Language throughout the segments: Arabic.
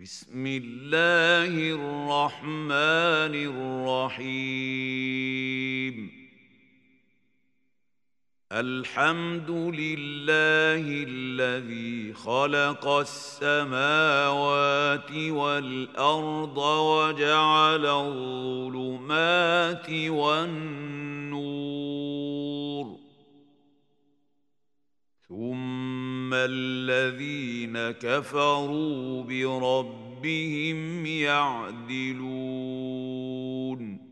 بسم الله الرحمن الرحيم. الحمد لله الذي خلق السماوات والأرض وجعل الظلمات والنور، ثم الذين كفروا بربهم يعدلون.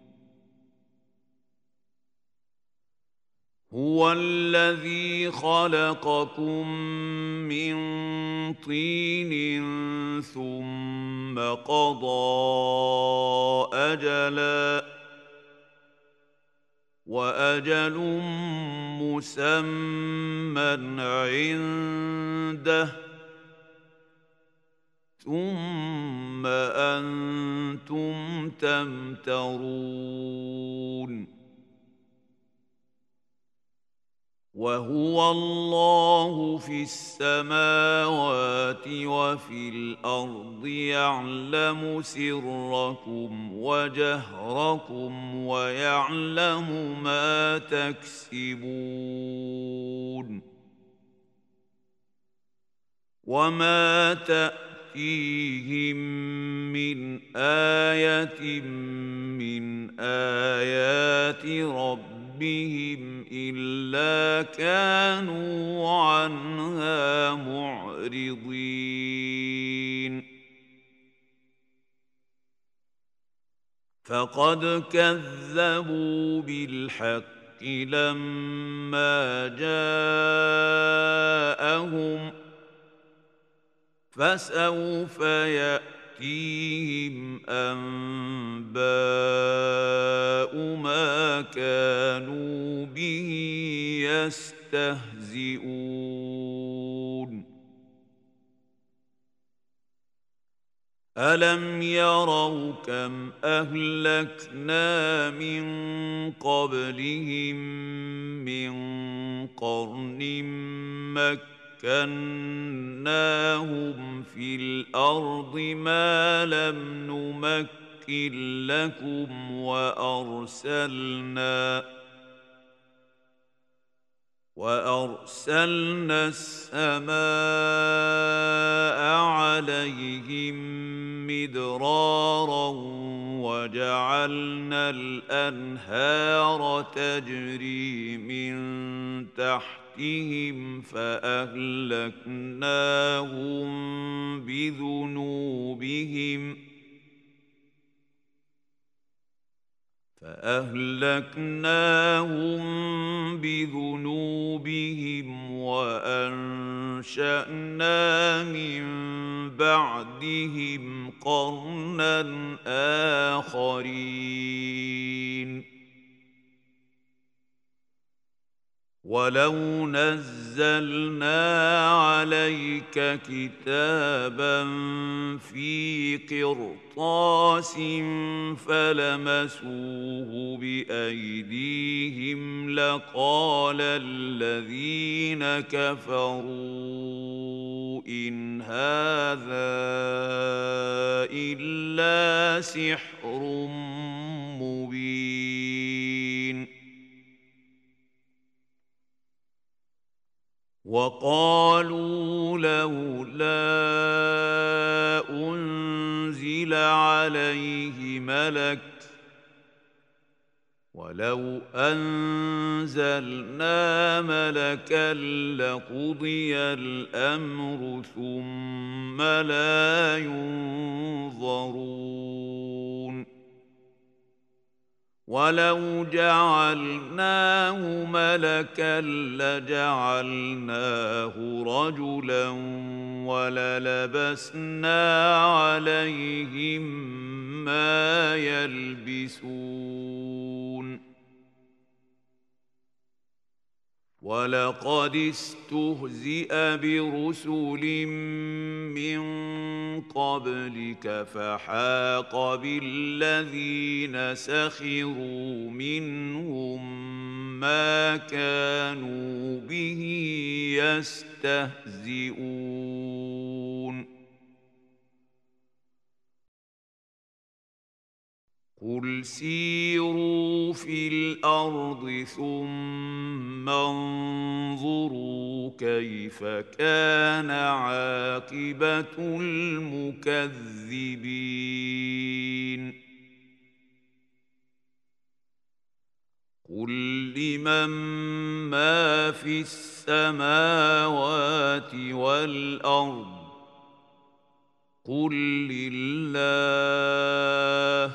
هو الذي خلقكم من طين ثم قضى أجلا وأجل مسمى عنده، ثم أنتم تمترون. وهو الله في السماوات وفي الأرض، يعلم سركم وجهركم ويعلم ما تكسبون. وما تأتيهم من آية من آيات ربهم إلا كانوا عنها معرضين. فقد كذبوا بالحق لما جاءهم، فسوف يأتيهم أنباء ما كانوا به يستهزئون. ألم يروا كم أهلكنا من قبلهم من قرن مكناهم في الأرض ما لم نمكن لكم، وأرسلنا السماء عليهم مدرارا وجعلنا الأنهار تجري من تحتهم فأهلكناهم بذنوبهم وأنشأنا من بعدهم قرنا آخرين. ولو نزلنا عليك كتابا في قرطاس فلمسوه بأيديهم لقال الذين كفروا إن هذا إلا سحر مبين. وقالوا لولا أنزل عليه ملك ولو أنزلنا ملكا لقضي الأمر ثم لا ينظرون. ولو جعلناه ملكا لجعلناه رجلا وللبسنا عليهم ما يلبسون. ولقد استهزئ برسل من قبلك فحاق بالذين سخروا منهم ما كانوا به يستهزئون. قل سيروا في الأرض ثم انظروا كيف كان عاقبة المكذبين قل لمن ما في السماوات والأرض قل لله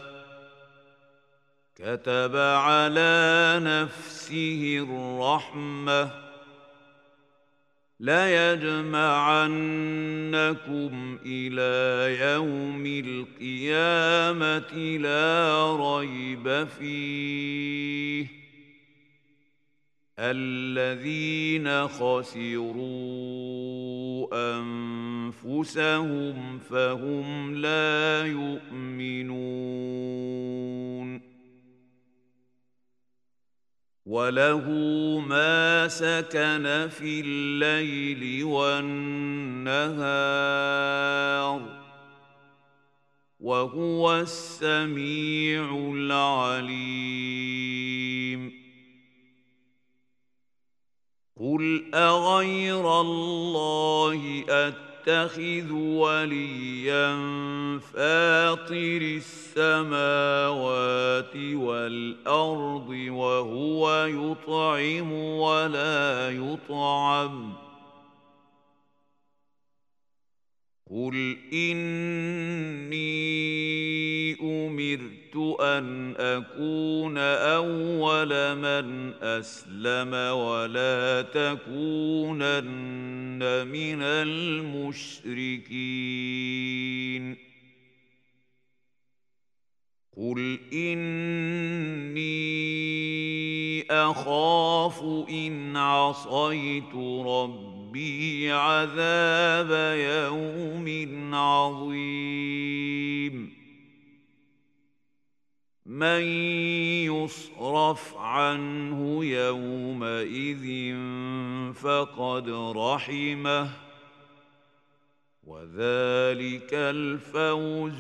كتب على نفسه الرحمة ليجمعنكم إلى يوم القيامة لا ريب فيه الذين خسروا أنفسهم فهم لا يؤمنون وله ما سكن في الليل والنهار وهو السميع العليم قل أغير الله أتخذ وليا فاطر السماوات والأرض وهو يطعم ولا يطعم قل إني أمرت أن أكون أول من أسلم ولا تكونن من المشركين قل إني أخاف إن عصيت ربي عذاب يوم عظيم من يصرف عنه يومئذ فقد رحمه وذلك الفوز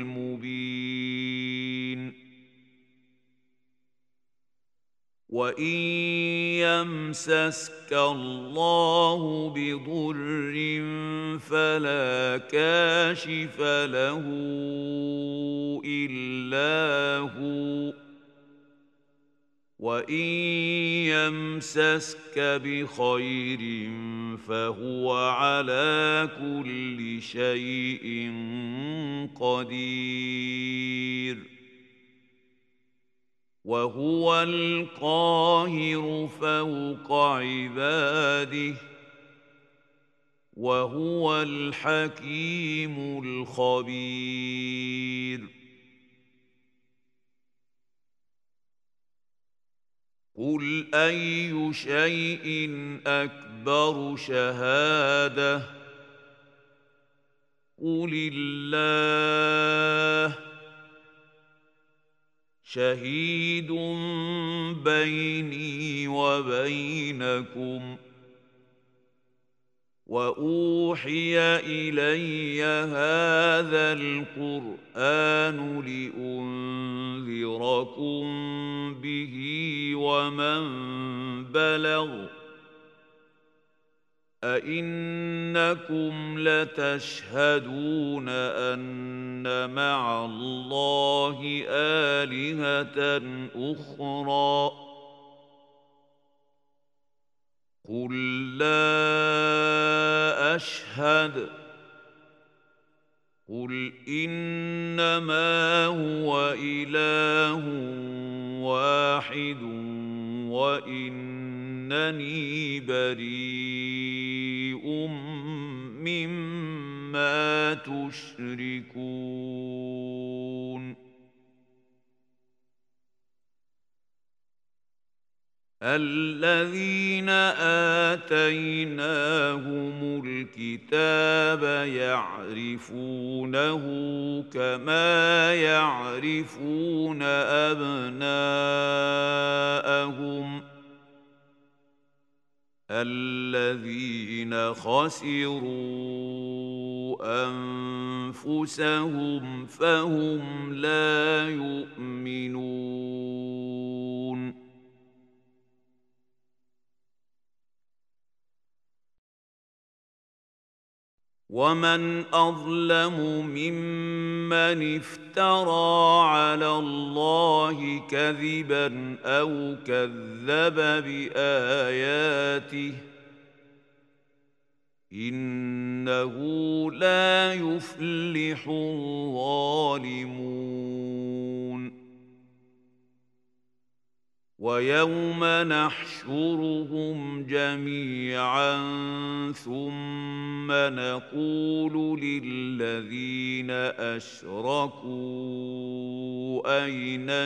المبين وإن يمسسك الله بضر فلا كاشف له إلا هو وإن يمسسك بخير فهو على كل شيء قدير وهو القاهر فوق عباده وهو الحكيم الخبير قل أي شيء أكبر شهادة قل الله شهيد بيني وبينكم وأوحي إلي هذا القرآن لأنذركم به ومن بلغ أئنكم لتشهدون أن مع الله آلهة أخرى قل لا أشهد قل إنما هو إله واحد وإنني بريء مما تشركون الذين آتيناهم الكتاب يعرفونه كما يعرفون أبناءهم الذين خسروا أنفسهم فهم لا يؤمنون. ومن أظلم ممن افترى على الله كذبا أو كذب بآياته إنه لا يفلح الظالمون. ويوم نحشرهم جميعا ثم نقول للذين أشركوا أين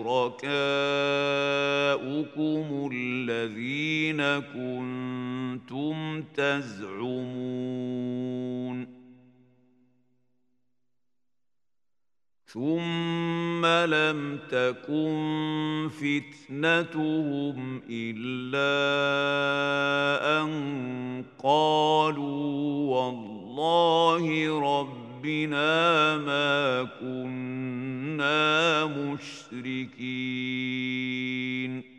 شركاؤكم الذين كنتم تزعمون ثم لم تكن فتنتهم إلا أن قالوا والله ربنا ما كنا مشركين.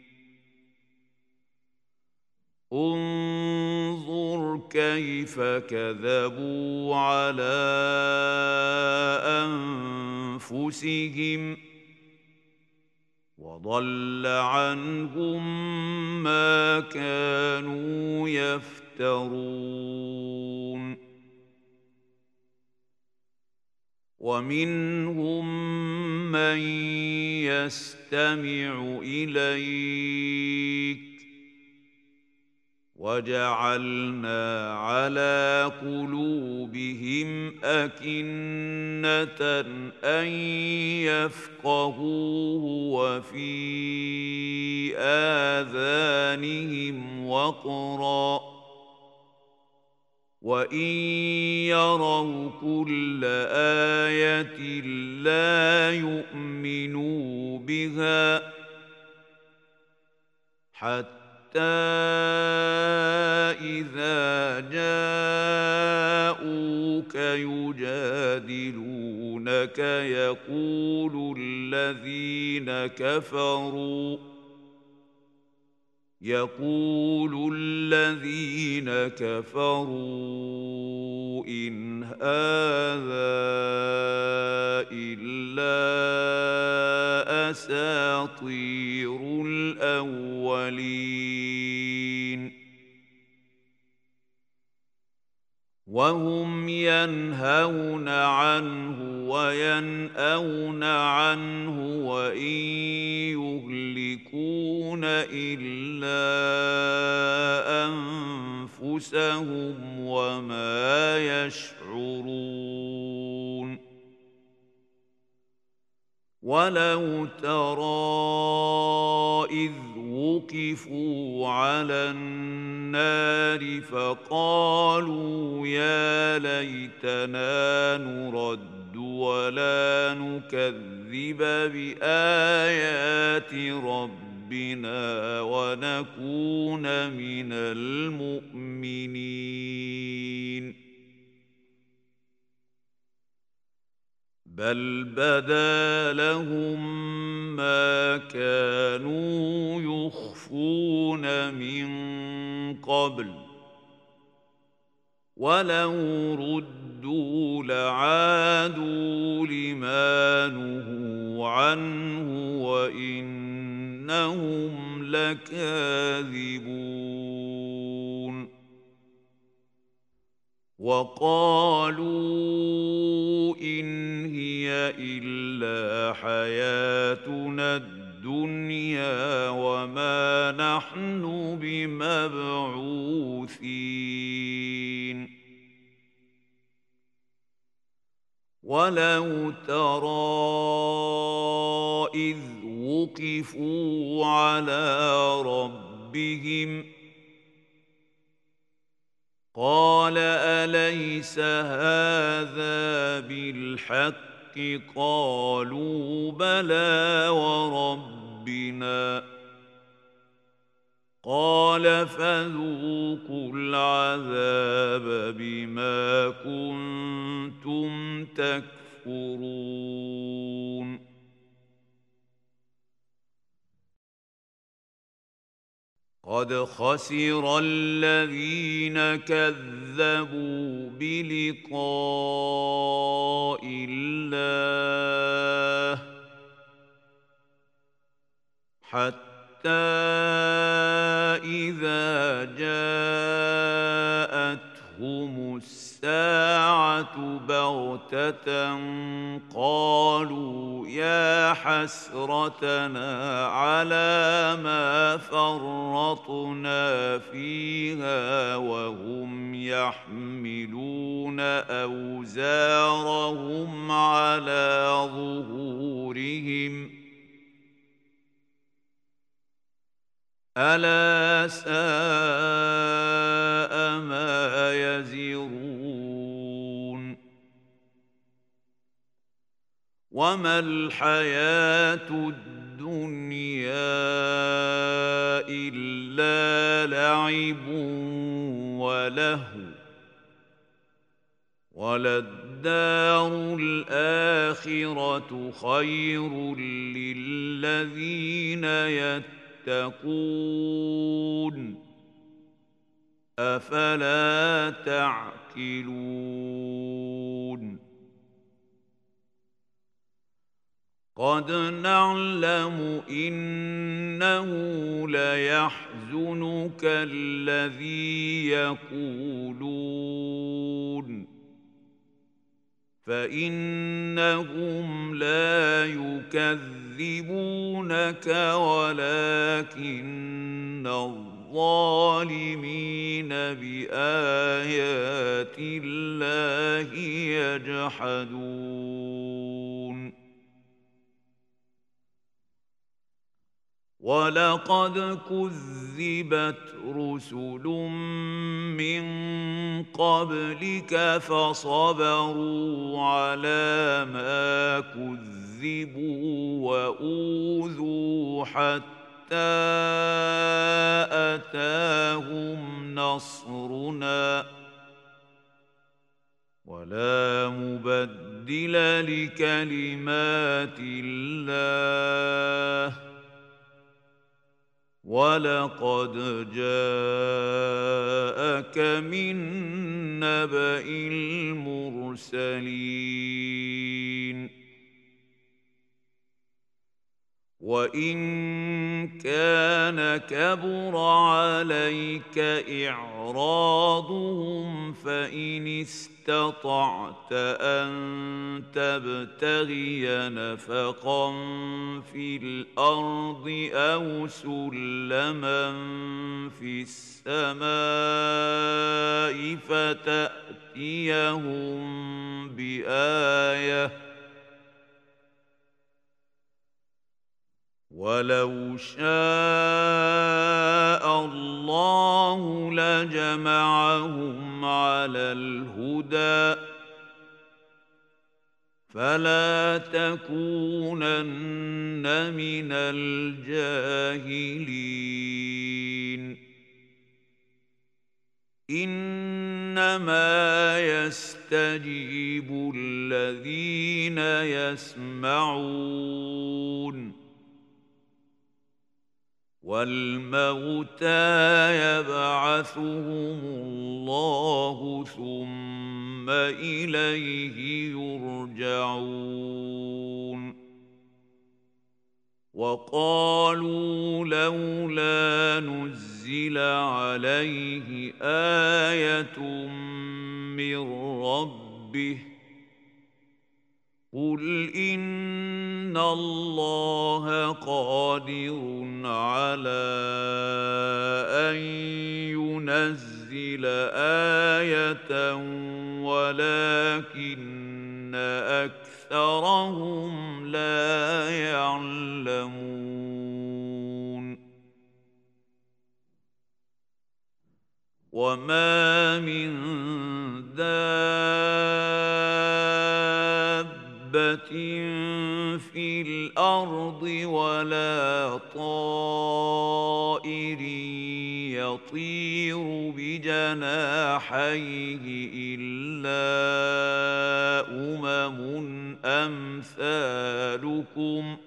انظر كيف كذبوا على أنفسهم وضل عنهم ما كانوا يفترون. ومنهم من يستمع إليك وجعلنا على قلوبهم أكنة أن يفقهوه وفي آذانهم وقرا وإن يروا كل آية لا يؤمنوا بها حتى إذا جاءوك يجادلونك يقول الذين كفروا إن هذا إلا أساطير الأولين. وهم ينهون عنه وينأون عنه وإن يهلكون إلا أنفسهم وما يشعرون. ولو ترى إذ وقفوا على النار فقالوا يا ليتنا نرد ولا نكذب بآيات ربنا ونكون من المؤمنين. بل بدا لهم ما كانوا يخفون من قبل ولو ردوا لعادوا لما نهوا عنه وإنهم لكاذبون. وقالوا إن هي إلا حياتنا الدنيا وما نحن بمبعوثين. ولو ترى إذ وقفوا على ربهم قال أليس هذا بالحق قالوا بلى وربنا قال فذوقوا العذاب بما كنتم تكفرون قد خسر الذين كذبوا بلقاء الله حتى إذا جاءتهم الساعة بغتة قالوا يا حسرتنا على ما فرطنا فيها وهم يحملون أوزارهم على ظهورهم ألا ساء ما يزرون وما الحياة الدنيا إلا لعب ولهو وللدار الآخرة خير للذين يتقون أفلا تعقلون قد نعلم إنه ليحزنك الذي يقولون فإنهم لا يكذبونك ولكن الظالمين بآيات الله يجحدون ولقد كذبت رسل من قبلك فصبروا على ما كذبوا وأوذوا حتى أتاهم نصرنا ولا مبدل لكلمات الله ولقد جاءك من نبأ المرسلين وإن كان كبر عليك إعراضهم فإن استطعت أن تبتغي نفقا في الأرض أو سلما في السماء فتأتيهم بآية ولو شاء الله لجمعهم على الهدى فلا تكونن من الجاهلين إنما يستجيب الذين يسمعون والموتى يبعثهم الله ثم إليه يرجعون وقالوا لولا نزل عليه آية من ربه قل إن الله قادر على أن ينزل آية ولكن أكثرهم لا يعلمون وما من دابة في الأرض ولا طائر يطير بجناحيه إلا أمثالكم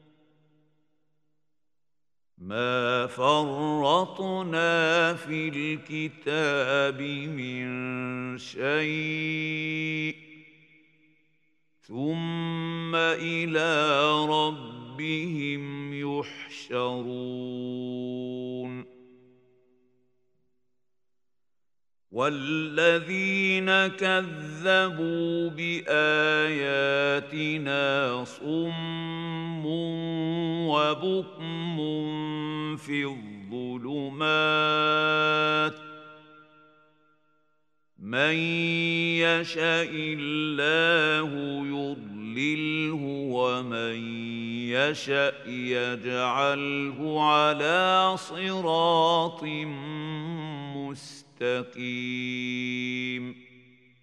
ما فرطنا في الكتاب من شيء ثم إلى ربهم يحشرون والذين كذبوا بآياتنا صم وبكم في الظلمات من يشاء الله يضلله ومن يشاء يجعله على صراط مستقيم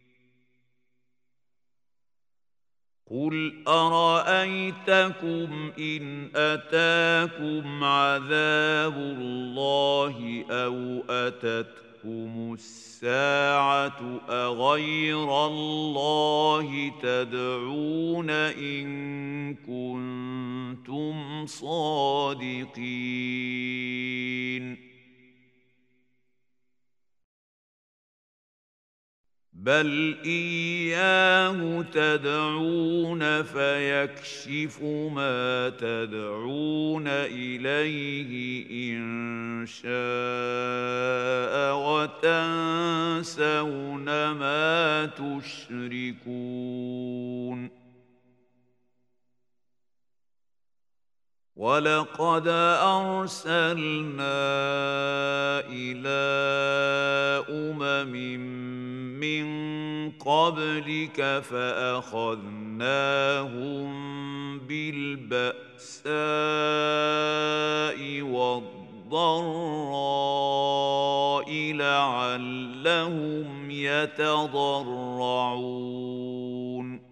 قل أرأيتكم إن أتاكم عذاب الله أو أتتكم الساعة أغير الله تدعون إن كنتم صادقين بل إياه تدعون فيكشف ما تدعون إليه إن شاء وتنسون ما تشركون ولقد أرسلنا إلى من قبلك فأخذناهم بالبأساء والضراء لعلهم يتضرعون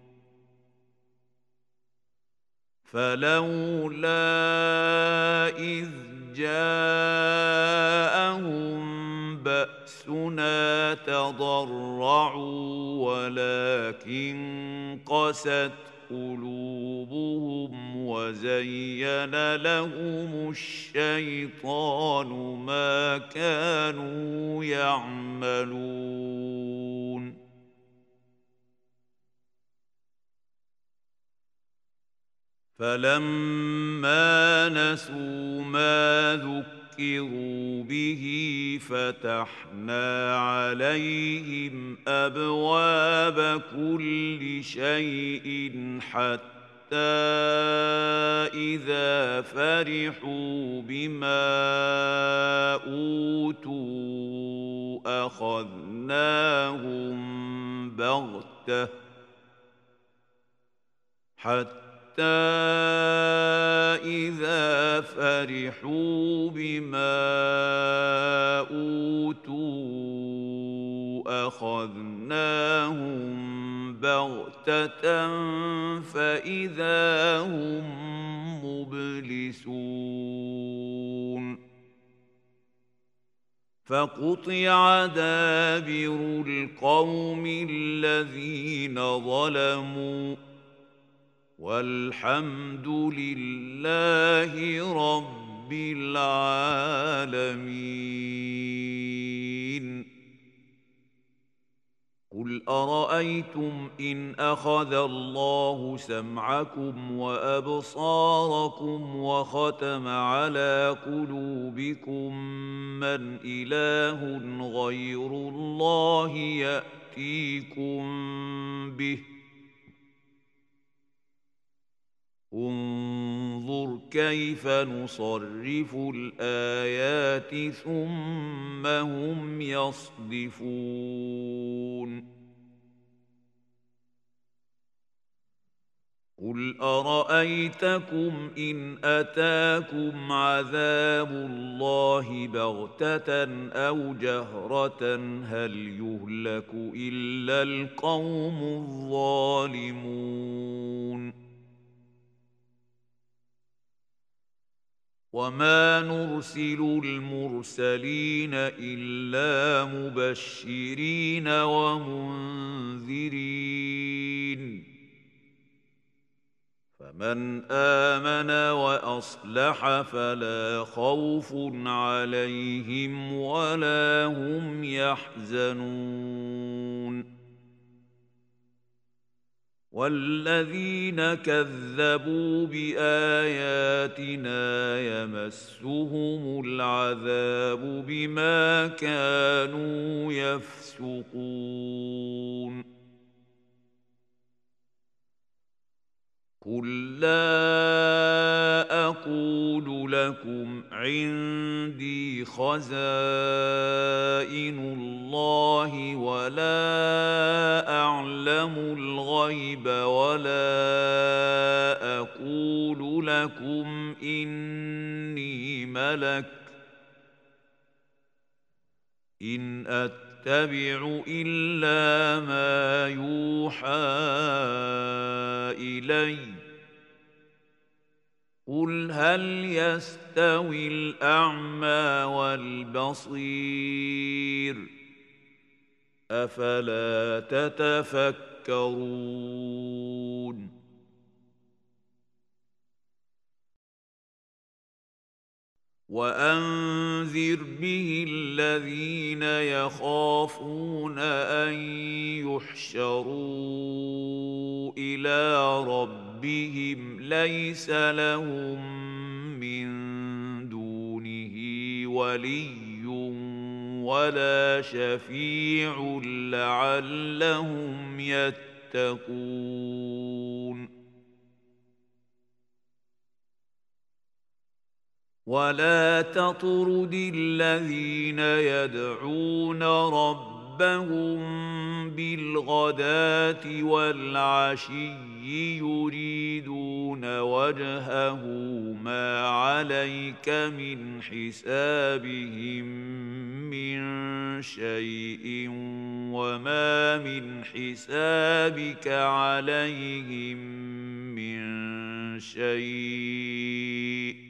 فلولا إذ جاءهم بأسنا تضرعوا ولكن قست قلوبهم وزين لهم الشيطان ما كانوا يعملون فلما نسوا ما ذكروا به فتحنا عليهم أبواب كل شيء حتى إذا فرحوا بما أوتوا أخذناهم بغتة إذا فرحوا بما أوتوا أخذناهم بغتة فإذا هم مبلسون فقطع دابر القوم الذين ظلموا والحمد لله رب العالمين قل أرأيتم إن أخذ الله سمعكم وأبصاركم وختم على قلوبكم من إله غير الله يأتيكم به انظر كيف نصرف الآيات ثم هم يصدفون قل أرأيتكم إن أتاكم عذاب الله بغتة أو جهرة هل يهلك إلا القوم الظالمون وما نرسل المرسلين إلا مبشرين ومنذرين فمن آمن وأصلح فلا خوف عليهم ولا هم يحزنون والذين كذبوا بآياتنا يمسهم العذاب بما كانوا يفسقون قل لا أقول لكم عندي خزائن الله ولا أعلم الغيب ولا أقول لكم إني ملك إن أتبع إلا ما يوحى إلي قل هل يستوي الأعمى والبصير أفلا تتفكرون وأنذر به الذين يخافون أن يحشروا إلى ربهم ليس لهم من دونه ولي ولا شفيع لعلهم يتقون ولا تطرد الذين يدعون ربهم بالغداة والعشي يريدون وجهه ما عليك من حسابهم من شيء وما من حسابك عليهم من شيء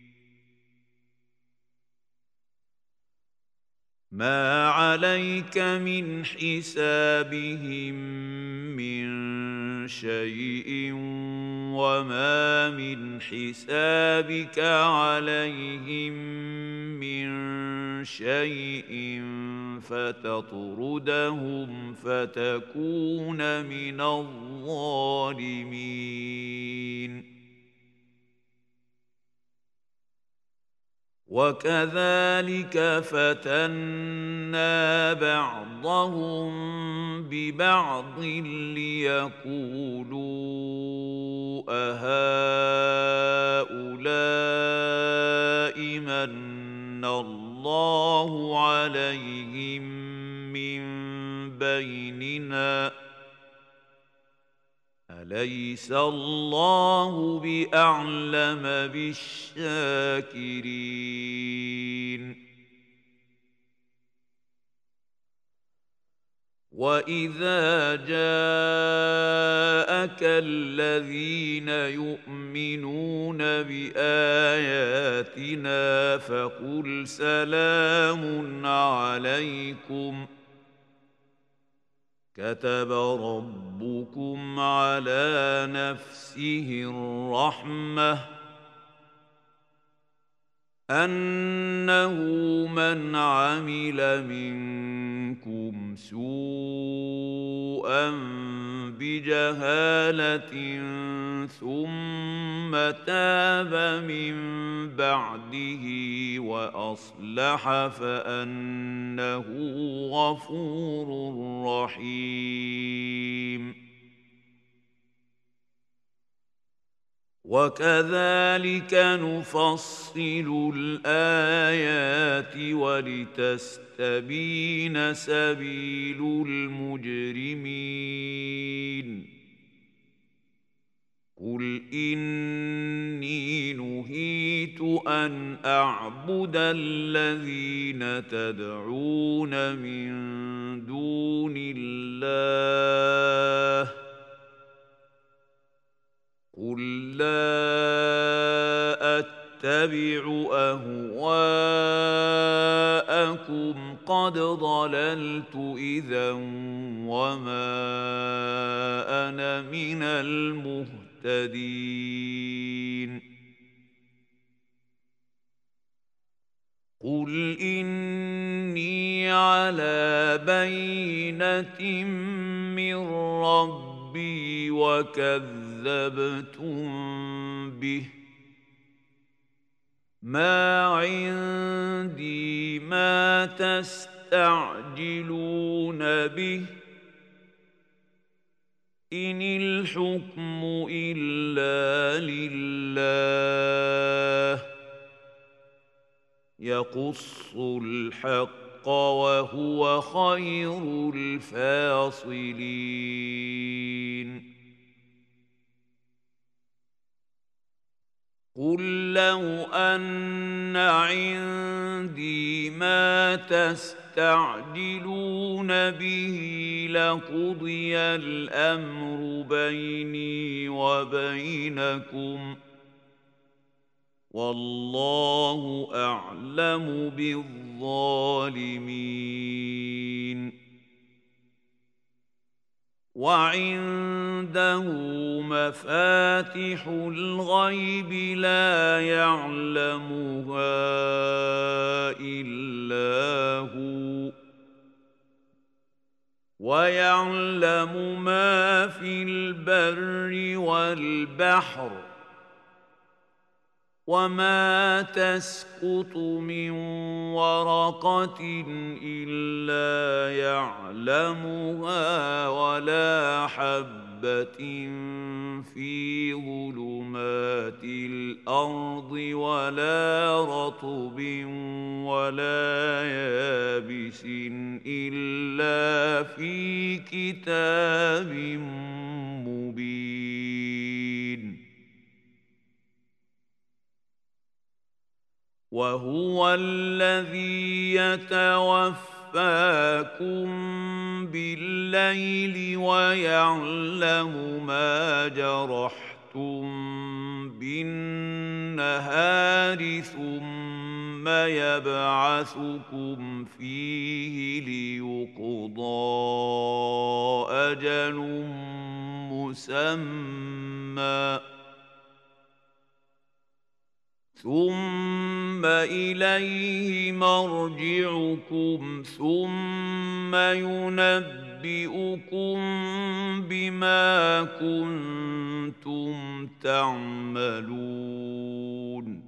ما عليك من حسابهم من شيء وما من حسابك عليهم من شيء فتطردهم فتكون من الظالمين وكذلك فتنا بعضهم ببعض ليقولوا أهؤلاء من الله عليهم من بيننا أليس الله بأعلم بالشاكرين وإذا جاءك الذين يؤمنون بآياتنا فقل سلام عليكم كتب ربكم على نفسه الرحمة أنه من عمل منكم سوءا بجهالة ثم تاب من بعده وأصلح فأنه غفور رحيم وكذلك نفصل الآيات ولتستبين سبيل المجرمين قل إني نهيت أن أعبد الذين تدعون من دون الله قل لا أتبع أهواءكم قد ضللت إذا وما أنا من المهتدين قل إني على بينة من ربي وكذبتم به ما عندي ما تستعجلون به إن الحكم إلا لله يقص الحق وهو خير الفاصلين قل لو أن عندي ما تستعجلون به لقضي الأمر بيني وبينكم والله أعلم بالظالمين وعنده مفاتح الغيب لا يعلمها إلا هو ويعلم ما في البر والبحر وما تسقط من ورقة إلا يعلمها ولا حبة في ظلمات الأرض ولا رطب ولا يابس إلا في كتاب مبين وهو الذي يتوفاكم بالليل ويعلم ما جرحتم بالنهار ثم يبعثكم فيه ليقضى أجل مسمى ثم إليه مرجعكم ثم ينبئكم بما كنتم تعملون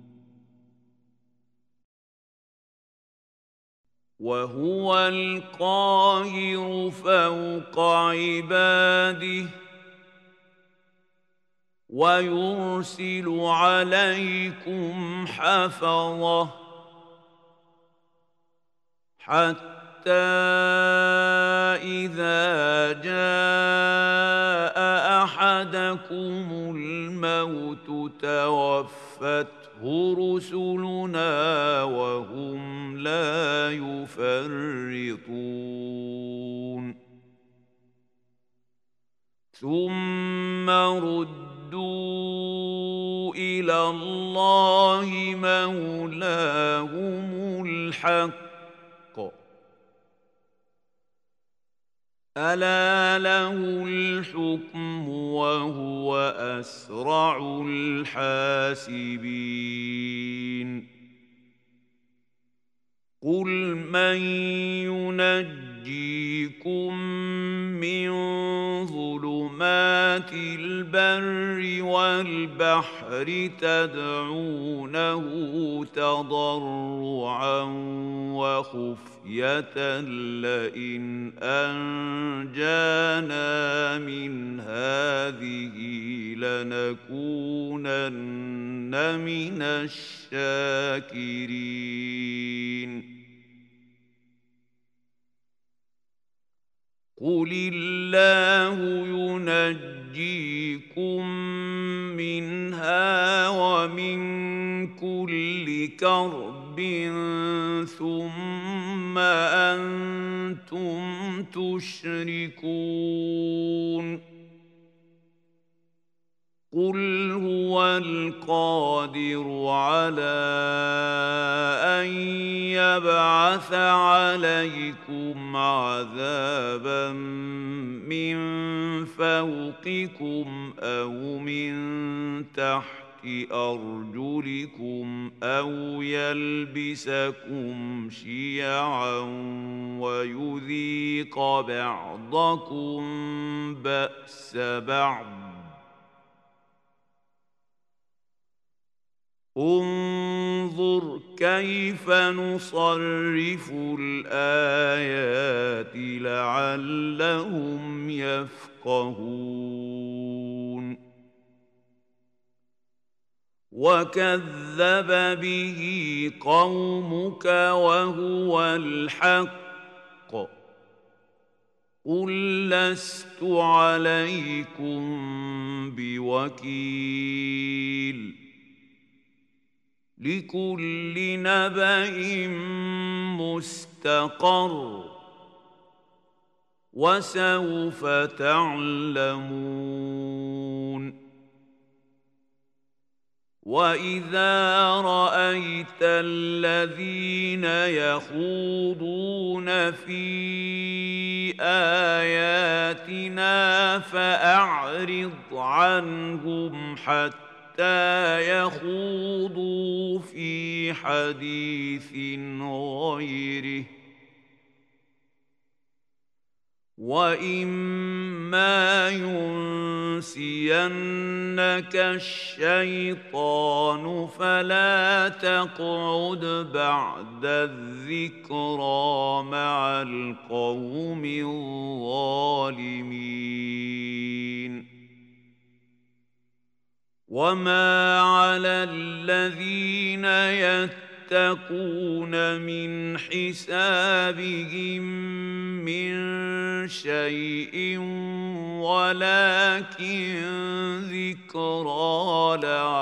وهو القاهر فوق عباده ويرسل عليكم حفظة حتى إذا جاء أحدكم الموت توفته رسلنا وهم لا يفرطون ثم ردوا إلى الله مولاهم الحق ألا له الحكم وهو أسرع الحاسبين قل من ينجيكم من ظلمات البر والبحر تدعونه تضرعا وخفية لئن أنجانا من هذه لنكونن من الشاكرين قل الله ينجيكم منها ومن كل كرب ثم أنتم تشركون قل هو القادر على أن يبعث عليكم عذابا من فوقكم أو من تحت أرجلكم أو يلبسكم شيعا ويذيق بعضكم بأس بعض انظر كيف نصرف الآيات لعلهم يفقهون وكذب به قومك وهو الحق قل لست عليكم بوكيل لكل نبأ مستقر وسوف تعلمون وإذا رأيت الذين يخوضون في آياتنا فأعرض عنهم حتى يخوضوا في حديث غيره وإما ينسينك الشيطان فلا تقعد بعد الذكرى مع القوم الظالمين وما على الذين يتقون من حسابهم من شيء ولكن ذكرى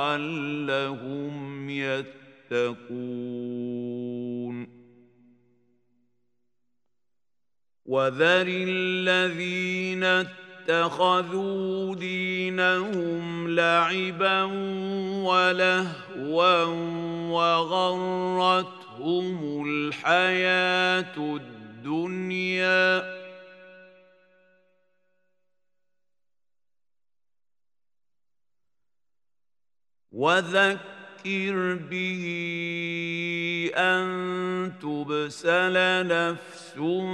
لعلهم يتقون وذر الذين اتخذوا دينهم لعبا ولهوا وغرتهم الحياة الدنيا وذكر به أن تبسل نفس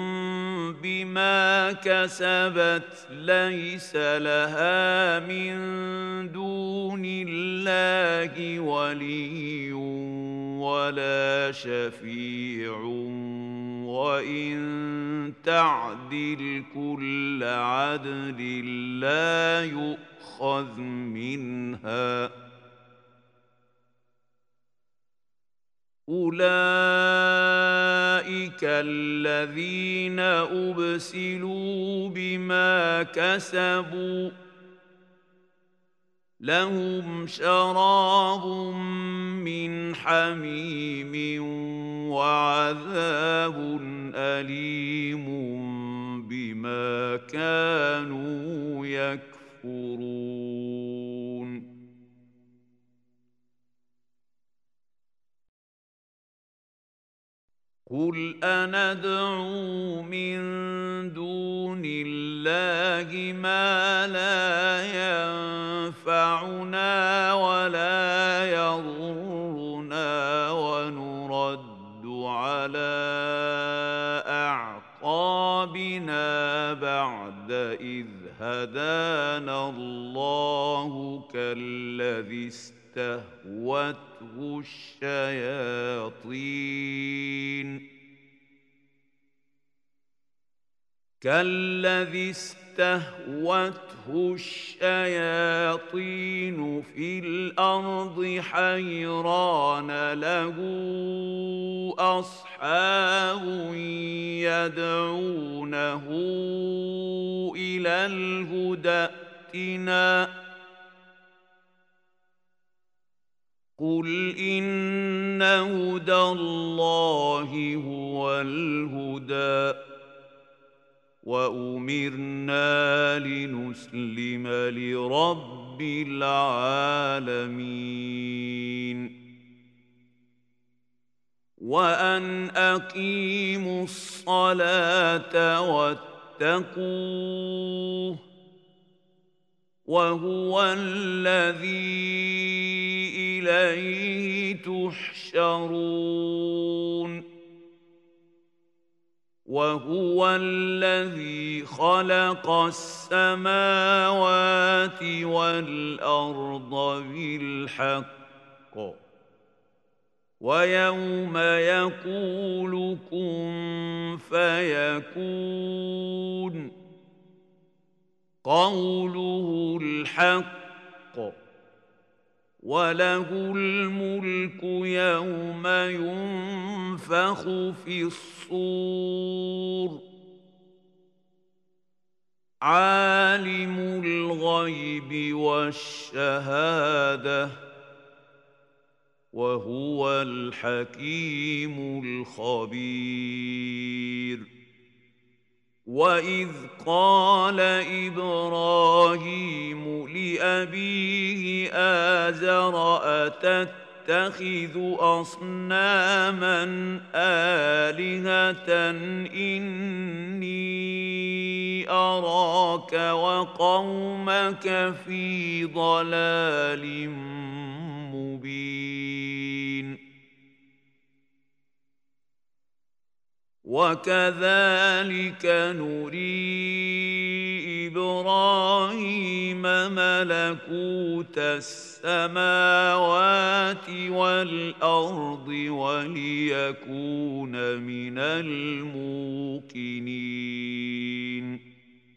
بما كسبت ليس لها من دون الله ولي ولا شفيع وإن تعدل كل عدل لا يؤخذ منها أولئك الذين أبسلوا بما كسبوا لهم شراب من حميم وعذاب أليم بما كانوا يكفرون قل أندعو من دون الله ما لا ينفعنا ولا يضرنا ونرد على أعقابنا بعد إذ هدانا الله كالذي استهوته الشياطين في الأرض حيران له أصحاب أصحاب يدعونه إلى الهدى ائتنا قل إن هدى الله هو الهدى وأمرنا لنسلم لرب العالمين وأن أقيموا الصلاة واتقوه وهو الذي إليه تحشرون وهو الذي خلق السماوات والأرض بالحق ويوم يقول كن فيكون قوله الحق وله الملك يوم ينفخ في الصور عالم الغيب والشهادة وهو الحكيم الخبير وإذ قال إبراهيم لأبيه آزر أتتخذ أصناما آلهة إني أراك وقومك في ضلال مبين وكذلك نري إبراهيم ملكوت السماوات والأرض وليكون من الموقنين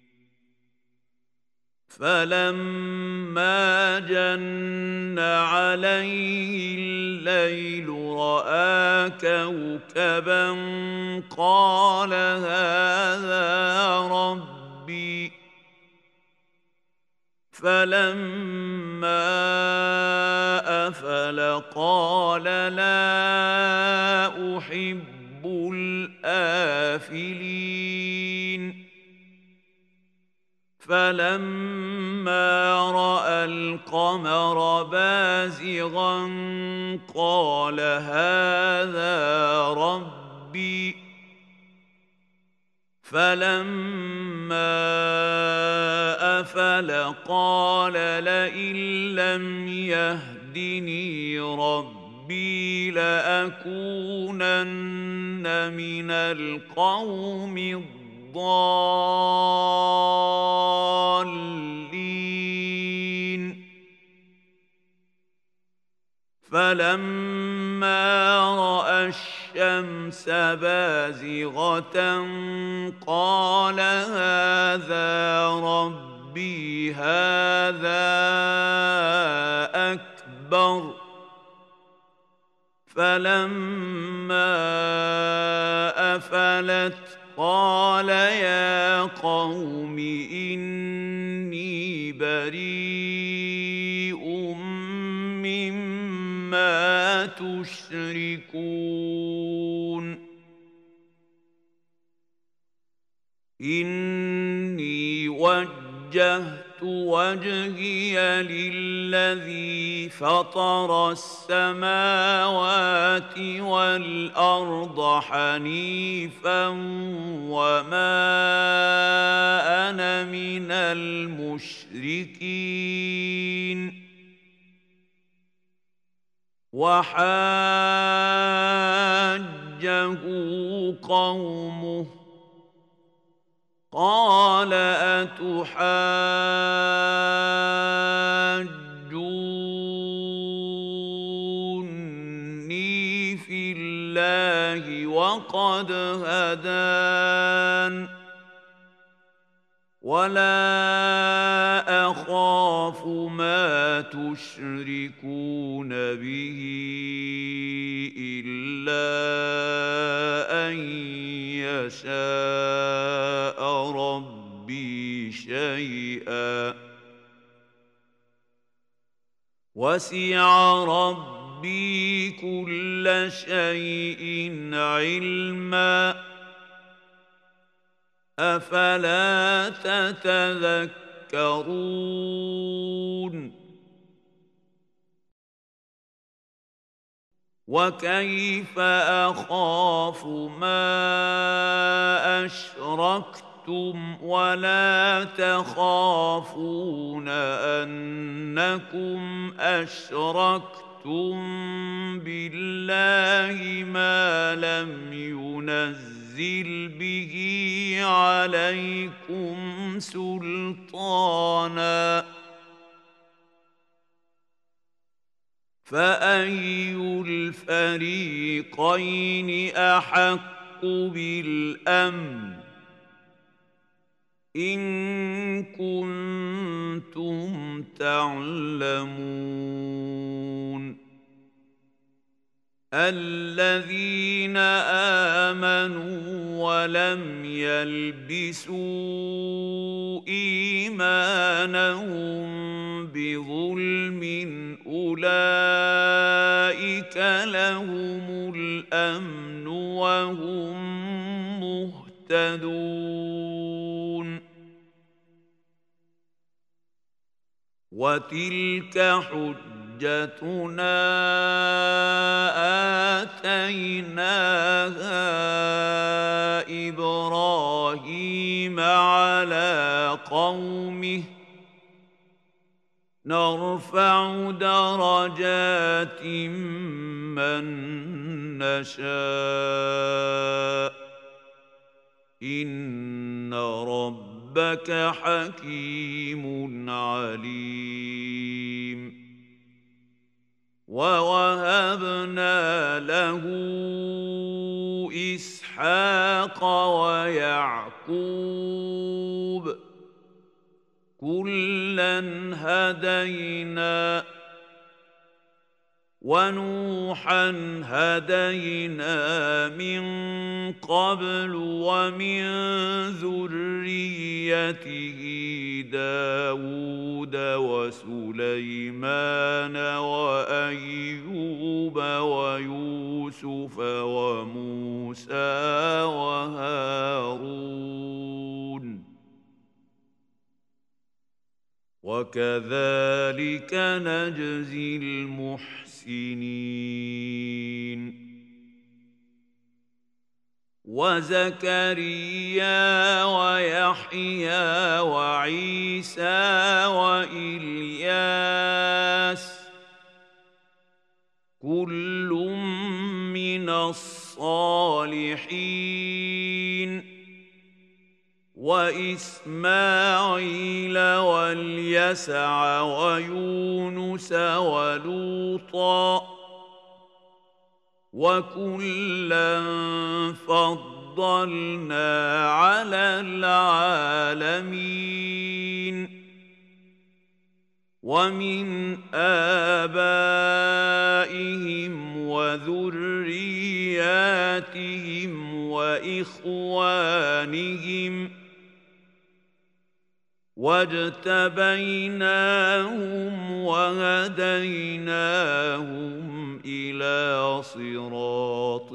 فلما جن عليه الليل رأى كوكبا قال هذا ربي فلما أفل قال لا أحب الآفلين فلما رأى القمر بازغا قال هذا ربي فلما أفل قال لئن لم يهدني ربي لأكونن من القوم الضالين فلما رأى الشمس بازغة قال هذا ربي هذا أكبر فلما أفلت قال يا قوم إني بريء مما تشركون إني وجهت وجهي للذي فطر السماوات والأرض حنيفا وما أنا من المشركين وحاجه قومه قال أتحاجوني في الله وقد هدان ولا أخاف ما ما تشركون به إلا أن يشاء ربي شيئا وسع ربي كل شيء علما أفلا تتذكرون وكيف أخاف ما أشركتم ولا تخافون أنكم أشركتم بالله ما لم ينزل به عليكم سلطانا فأي الفريقين أحق بالأمن إن كنتم تعلمون الذين آمنوا ولم يلبسوا إيمانهم بظلم أولئك لهم الأمن وهم مهتدون وتلك حجتنا آتيناها إبراهيم على قومه نرفع درجات من نشاء إن ربك حكيم عليم ووهبنا له إسحاق ويعقوب كلا هدينا ونوحا هدينا من قبل ومن ذريته داود وسليمان وأيوب ويوسف وموسى وهارون وكذلك نجزي المحسنين وزكريا ويحيى وعيسى وإلياس كل من الصالحين وإسماعيل واليسع ويونس ولوطا وكلا فضلنا على العالمين ومن آبائهم وذرياتهم وإخوانهم واجتبيناهم وهديناهم إلى صراط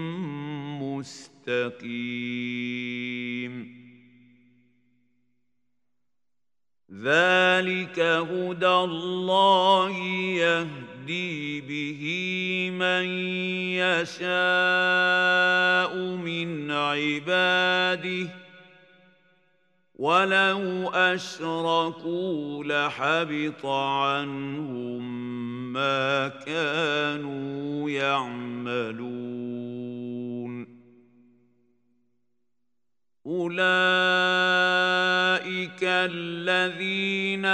مستقيم ذلك هدى الله يهدي به من يشاء من عباده ولو أشركوا لحبط عنهم ما كانوا يعملون أولئك الذين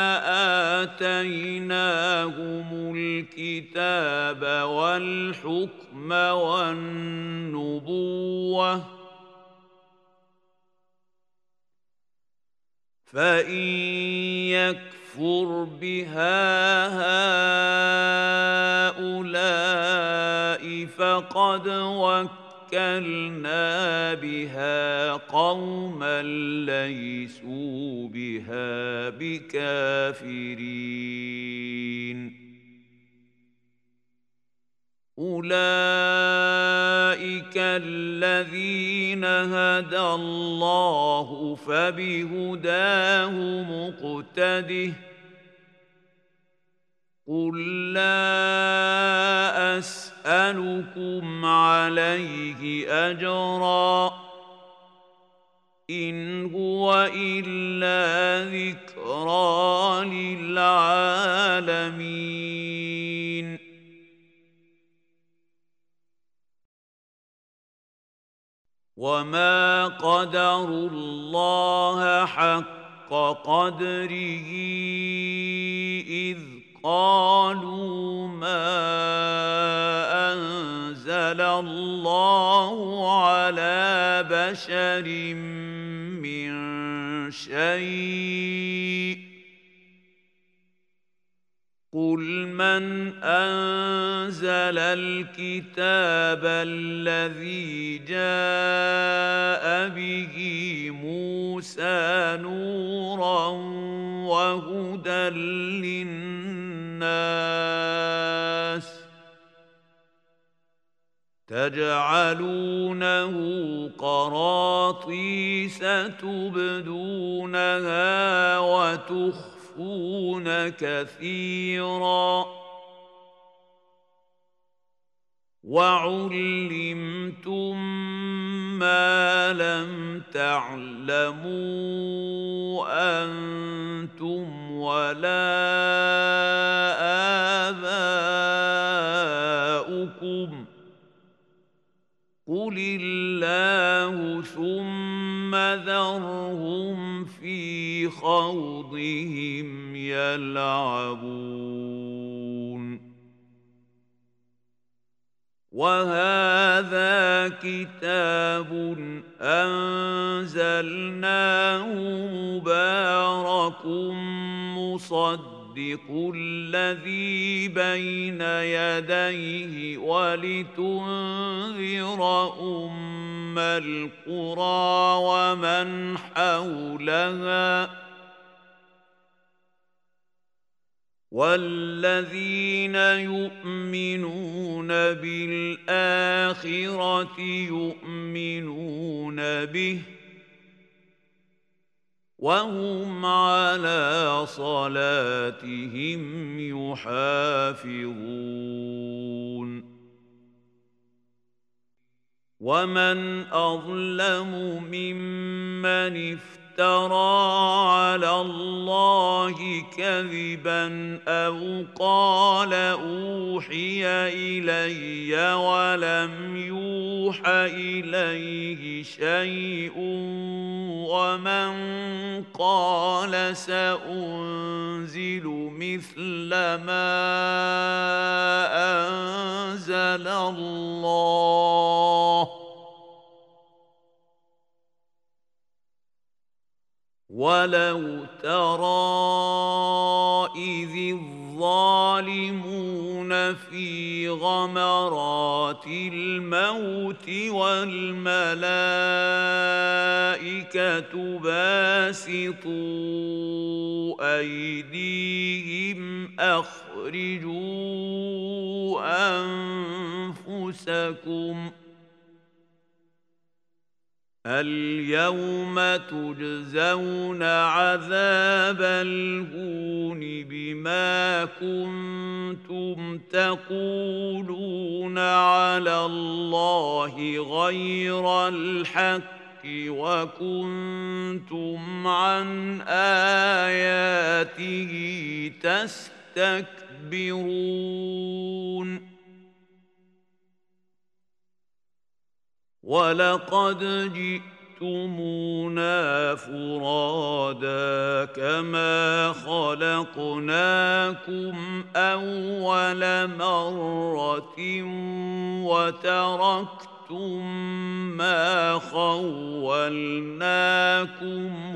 آتيناهم الكتاب والحكم والنبوة فإن يكفر يكفر بها هؤلاء فقد وكلنا بها قوما ليسوا بها بكافرين أولئك الذين هدى الله فبهداه مقتده قل لا أسألكم عليه أجرا إن هو إلا ذكرى للعالمين وما قدروا الله حق قدره إذ قالوا ما أنزل الله على بشر من شيء قل من أنزل الكتاب الذي جاء به موسى نورا وهدى للناس تجعلونه قراطيس تبدونها وتخفون كثيرا وعلمتم ما لم تعلموا أنتم ولا آباؤكم قل الله ثم ذرهم في خوضهم يلعبون وهذا كتاب أنزلناه مبارك مصدق الذي بين يديه ولتنذر أم القرى ومن حولها والذين يؤمنون بالآخرة يؤمنون به وهم على صلاتهم يحافظون ومن أظلم ممن افترى على الله كذبا أو قال أوحي إلي ولم يوح إليه شيء ومن قال سأنزل مثل ما أنزل الله ولو ترى إذ الظالمون في غمرات الموت والملائكة باسطوا أيديهم أخرجوا أنفسكم اليوم تجزون عذاب الهون بما كنتم تقولون على الله غير الحق وكنتم عن آياته تستكبرون ولقد جئتمونا فرادا كما خلقناكم أول مرة وتركتم ما خولناكم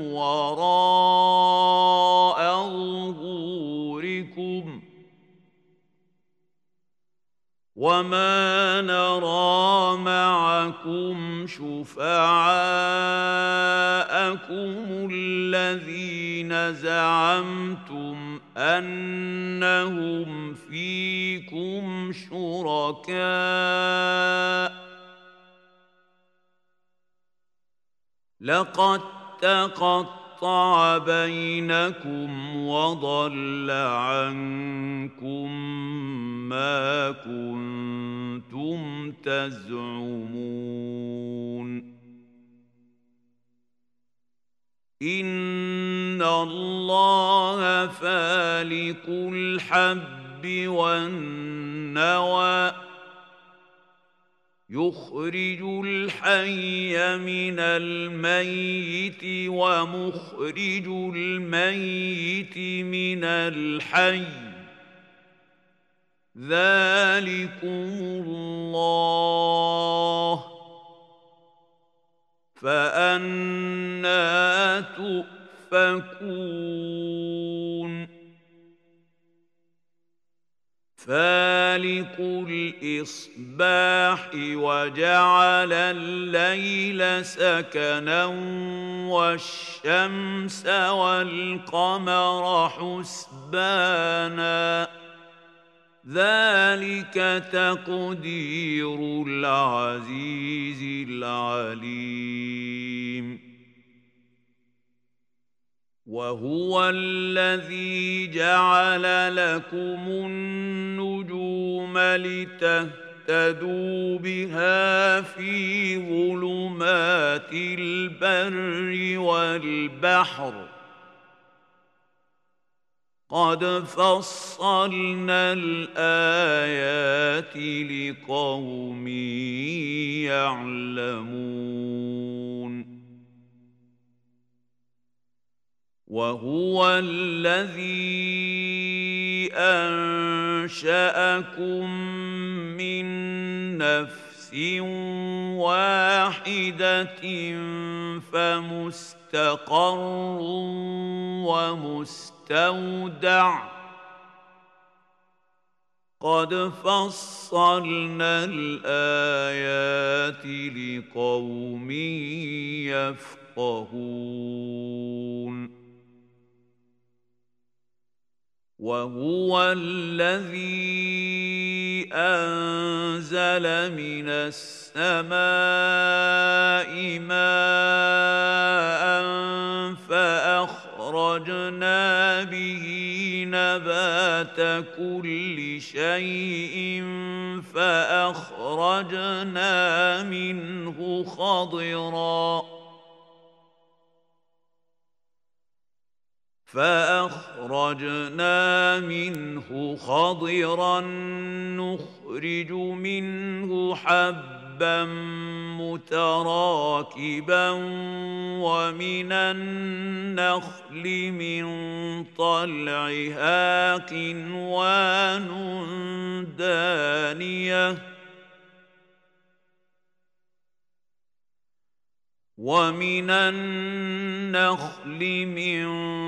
وراء ظهوركم وما نرى معكم شفعاءكم الذين زعمتم أنهم فيكم شركاء لقد تقطع بينكم وضل عنكم ما كنتم تزعمون إن الله فالق الحب والنوى يخرج الحي من الميت ومخرج الميت من الحي ذلكم الله فأنى تؤفكون فالق الإصباح وجعل الليل سكنا والشمس والقمر حسبانا ذلك تقدير العزيز العليم وهو الذي جعل لكم النجوم لتهتدوا بها في ظلمات البر والبحر قد فصلنا الآيات لقوم يعلمون وهو الذي أنشأكم من نفس واحدة فمستقر ومستودع قد فصلنا الآيات لقوم يفقهون وهو الذي أنزل من السماء ماء فأخرجنا به نبات كل شيء فأخرجنا منه خضرا نخرج منه حبا متراكبا ومن النخل من طلعها قنوان دانية ومن النخل من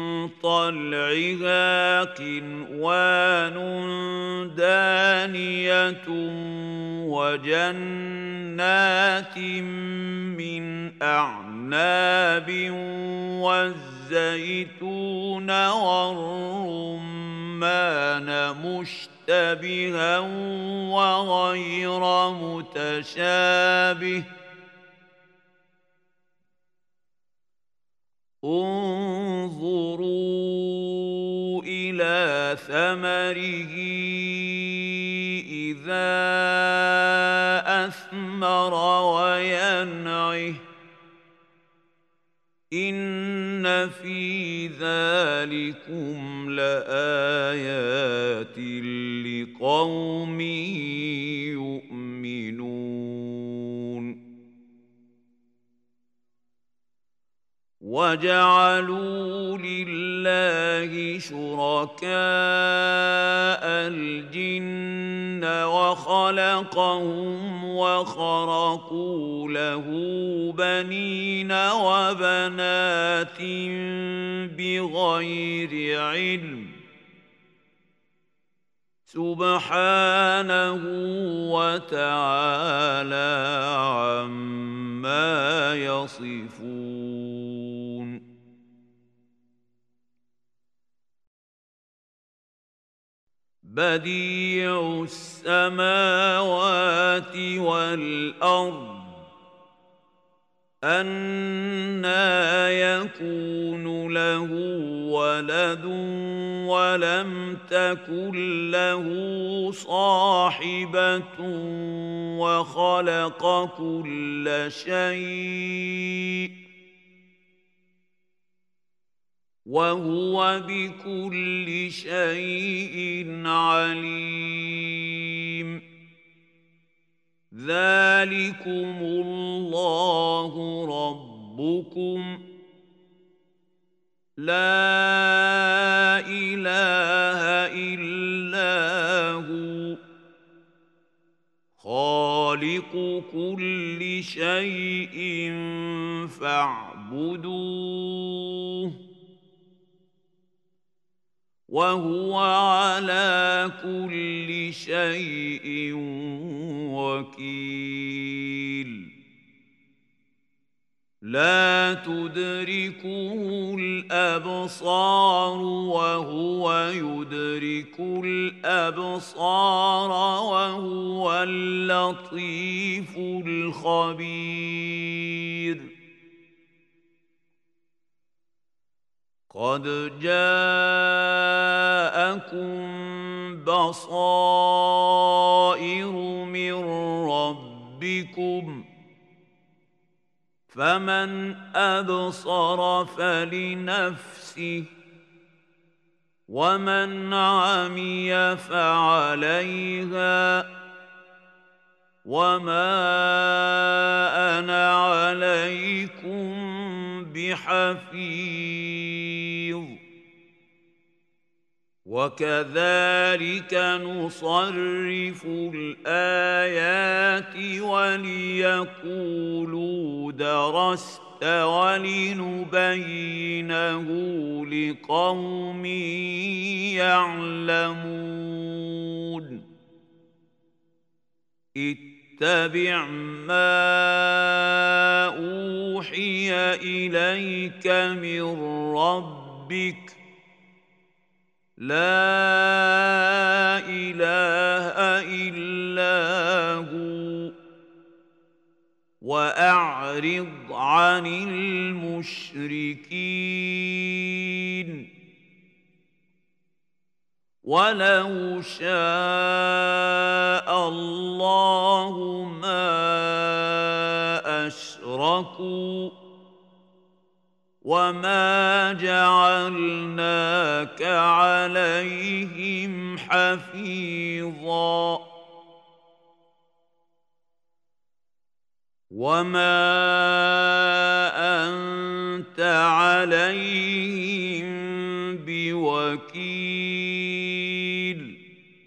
طلعها قنوان دانية وجنات من أعناب والزيتون والرمان مشتبها وغير متشابه انظروا إلى ثمره إذا أثمر وينعه إن في ذلكم لآيات لقوم يؤمنون وجعلوا لله شركاء الجن وخلقهم وخرقوا له بنين وبنات بغير علم سبحانه وتعالى عما يصفون. بديع السماوات والأرض أنى يكون له ولد ولم تكن له صاحبة وخلق كل شيء وهو بكل شيء عليم. ذلكم الله ربكم لا إله إلا هو خالق كل شيء فاعبدوه وهو على كل شيء وكيل. لا تدركه الأبصار وهو يدرك الأبصار وهو اللطيف الخبير. قد جاءكم بصائر من ربكم فمن أبصر فلنفسه ومن عمي فعليها وما أنا عليكم بحفيظ. وكذلك نصرف الآيات وليقولوا درست ولنبينه لقوم يعلمون. اتبع ما أوحي إليك من ربك لا إله إلا هو وأعرض عن المشركين. ولو شاء الله ما أشركوا وما جعلناك عليهم حفيظا وما أنت عليهم بوكيل.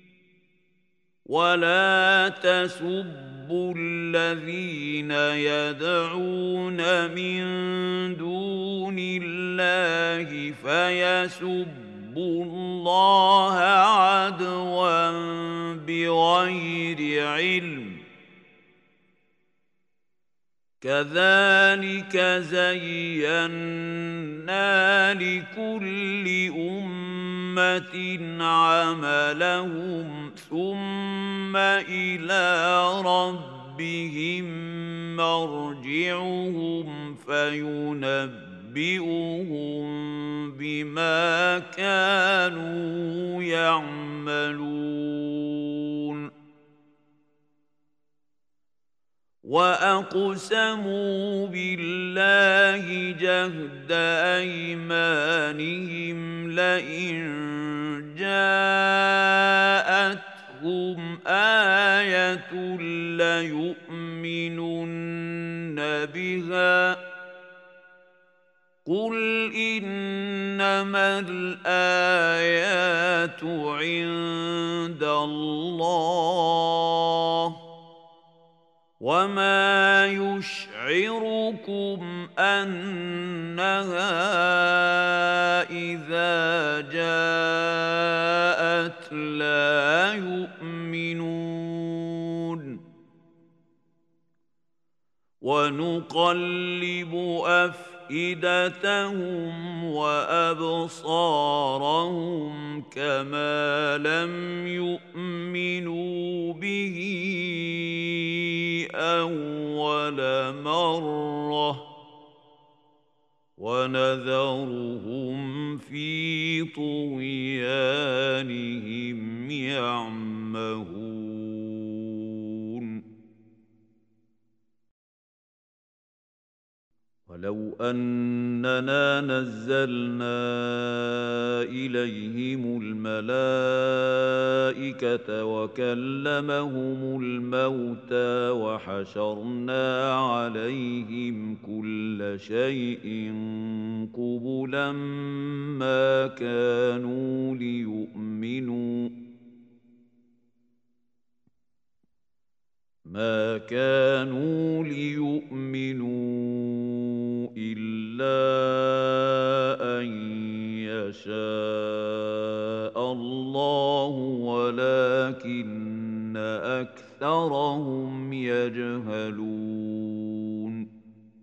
ولا تسبوا الذين يدعون من دون الله فيسبوا الله عدوا بغير علم. كذلك زينا لكل أمة عملهم ثم إلى ربهم مرجعهم فينبئهم بما كانوا يعملون. وأقسموا بالله جهد أيمانهم لئن جاءتهم آية ليؤمنن بها قل إنما الآيات عند الله وما يشعركم أنها إذا جاءت لا يؤمنون ونقلب أفئدتهم وأبصارهم كما لم يؤمنوا به أول مرة ونذرهم في طغيانهم يعمهون ولو أننا نزلنا إليهم الملائكة وكلمهم الموتى وحشرنا عليهم كل شيء قبلا ما كانوا ليؤمنوا إلا أن يشاء الله ولكن أكثرهم يجهلون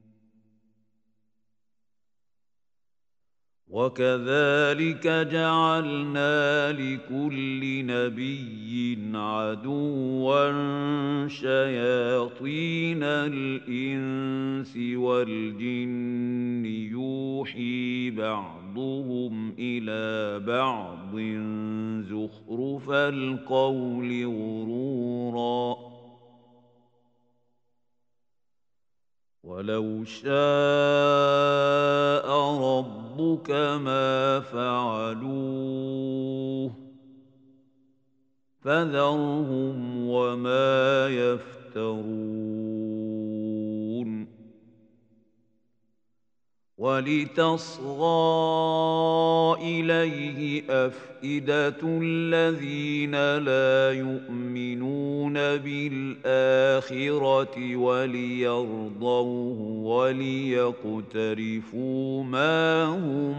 وكذلك جعلنا لكل نبي عدوا شياطين الإنس والجن يوحي بعضهم إلى بعض زخرف القول غرورا ولو شاء ربك ما فعلوه فذرهم وما يفترون ولتصغى إليه أفئدة الذين لا يؤمنون بالآخرة وليرضوه وليقترفوا ما هم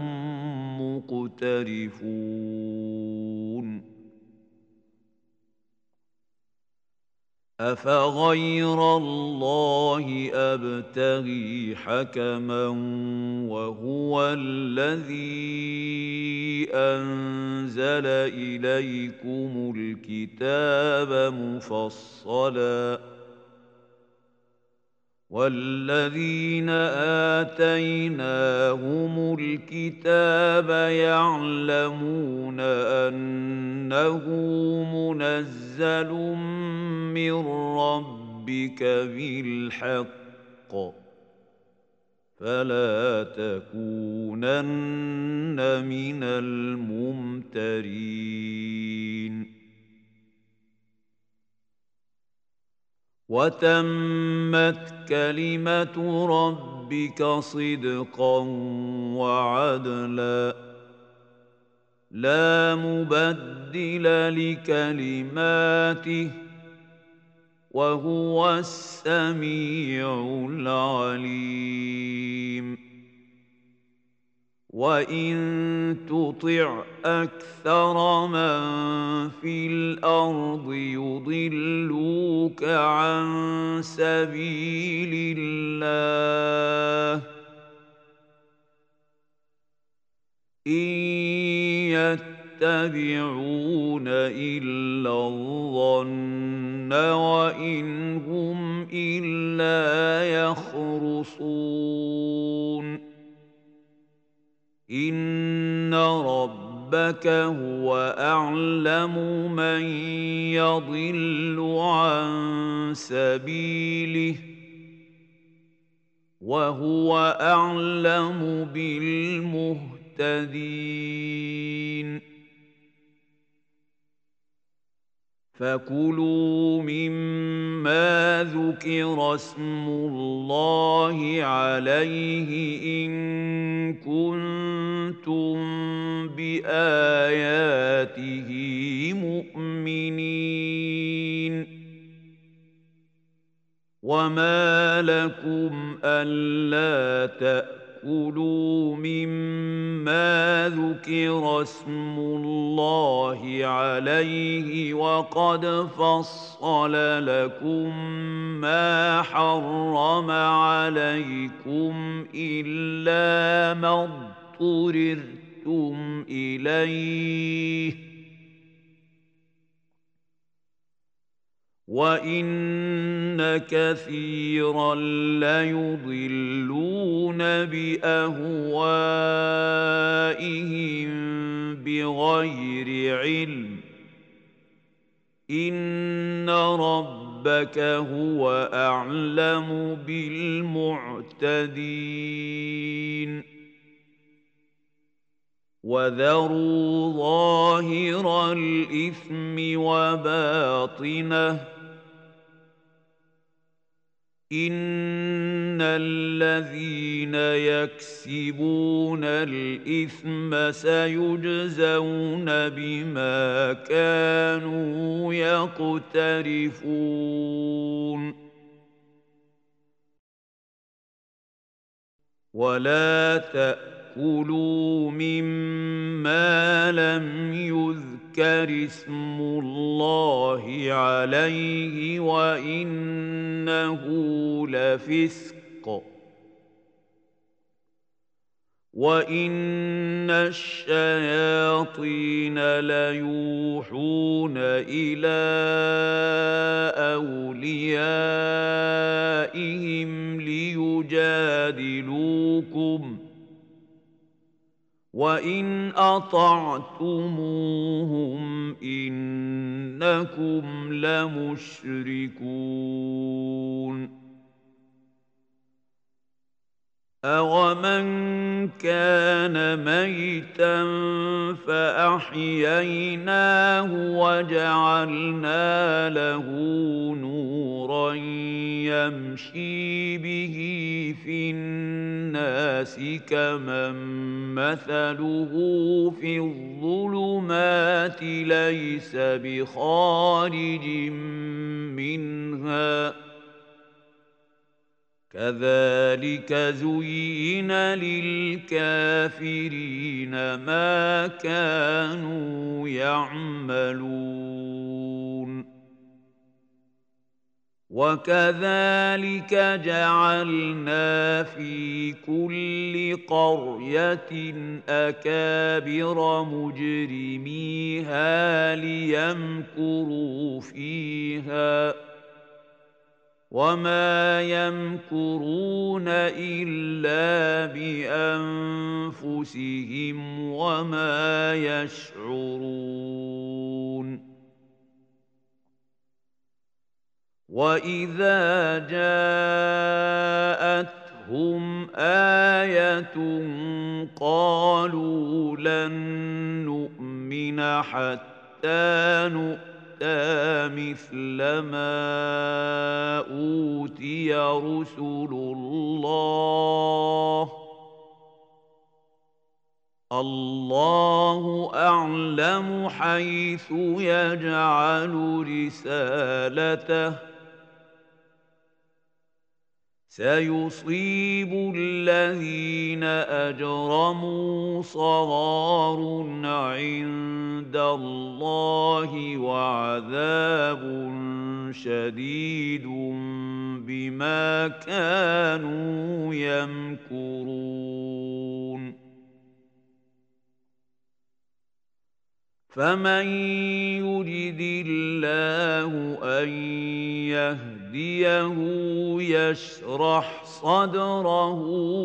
مقترفون أفغير الله أبتغي حكما وهو الذي أنزل إليكم الكتاب مفصلا والذين آتيناهم الكتاب يعلمون أنه منزل من ربك بالحق فلا تكونن من الممترين وتمت كلمة ربك صدقا وعدلا لا مبدل لكلماته وهو السميع العليم وإن تطع أكثر من في الأرض يضلوك عن سبيل الله إن يتبعون إلا الظن وإن هم إلا يخرصون إن ربك هو أعلم من يضل عن سبيله وهو أعلم بالمهتدين فكلوا مما ذكر اسم الله عليه إن كنتم بآياته مؤمنين وما لكم ألا تأكلوا مما ذكر اسم الله عليه وقد فصل لكم ما حرم عليكم إلا ما اضطررتم إليه وَإِنَّ كَثِيرًا لَيُضِلُّونَ بِأَهْوَائِهِم بِغَيْرِ عِلْمٍ إِنَّ رَبَّكَ هُوَ أَعْلَمُ بِالْمُعْتَدِينَ وَذَرُوا ظَاهِرَ الْإِثْمِ وَبَاطِنَهُ إِنَّ الَّذِينَ يَكْسِبُونَ الْإِثْمَ سَيُجْزَوْنَ بِمَا كَانُوا يَقْتَرِفُونَ وَلَا تَأْكُلُوا مِمَّا لَمْ يُذْكَرِ اسْمُ اللَّهِ عَلَيْهِ وَإِنَّهُ لَفِسْقٌ وَإِنَّ الشَّيَاطِينَ لَيُوحُونَ إِلَىٰ أَوْلِيَائِهِمْ لِيُجَادِلُوكُمْ وَإِنْ أَطَعْتُمُوهُمْ إِنَّكُمْ لَمُشْرِكُونَ أَوَمَنْ كَانَ مَيْتًا فَأَحْيَيْنَاهُ وَجَعَلْنَا لَهُ نُورًا يَمْشِي بِهِ فِي النَّاسِ كَمَن مَّثَلُهُ فِي الظُّلُمَاتِ لَيْسَ بِخَارِجٍ مِّنْهَا كَذَلِكَ زُيِّنَ لِلْكَافِرِينَ مَا كَانُوا يَعْمَلُونَ وَكَذَلِكَ جَعَلْنَا فِي كُلِّ قَرْيَةٍ أَكَابِرَ مُجْرِمِيهَا لِيَمْكُرُوا فِيهَا وَمَا يَمْكُرُونَ إِلَّا بِأَنفُسِهِمْ وَمَا يَشْعُرُونَ وَإِذَا جَاءَتْهُمْ آيَةٌ قَالُوا لَن نُّؤْمِنَ حَتَّىٰ نُؤْتَىٰ مِثْلَ مَا أُوتِيَ رُسُلُ اللَّهِ اللَّهُ أَعْلَمُ حَيْثُ يَجْعَلُ رِسَالَتَهُ سَيُصِيبُ الَّذِينَ أَجْرَمُوا صَغَارٌ عِندَ اللَّهِ وَعَذَابٌ شَدِيدٌ بِمَا كَانُوا يَمْكُرُونَ فَمَن يُرِدِ اللَّهُ أَن يَهْدِيَهُ يَشْرَحْ صَدْرَهُ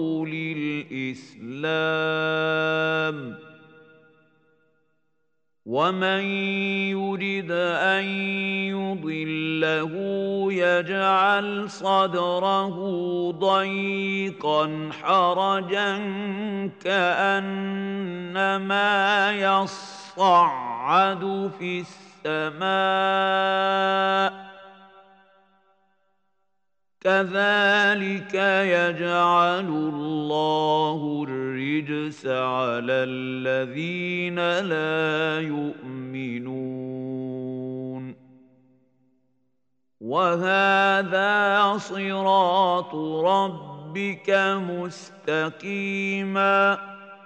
لِلْإِسْلَامِ وَمَن يُرِدْ أَن يُضِلَّهُ يَجْعَلْ صَدْرَهُ ضَيِّقًا حَرَجًا كَأَنَّمَا يَصَّعَّدُ فِي السماء كذلك يجعل الله الرجس على الذين لا يؤمنون وهذا صراط ربك مستقيما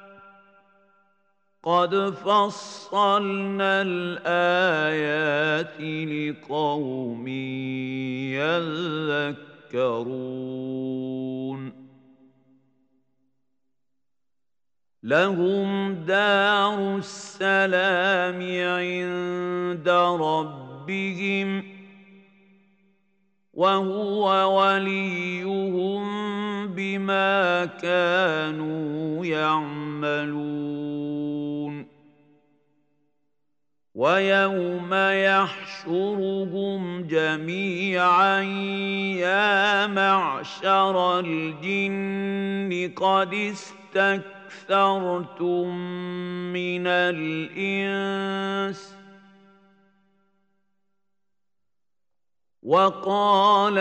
قد فصلنا الآيات لقوم يذكرون لهم دار السلام عند ربهم وهو وليهم بما كانوا يعملون ويوم يحشرهم جميعا يا معشر الجن قد استكثرتم من الإنس وقال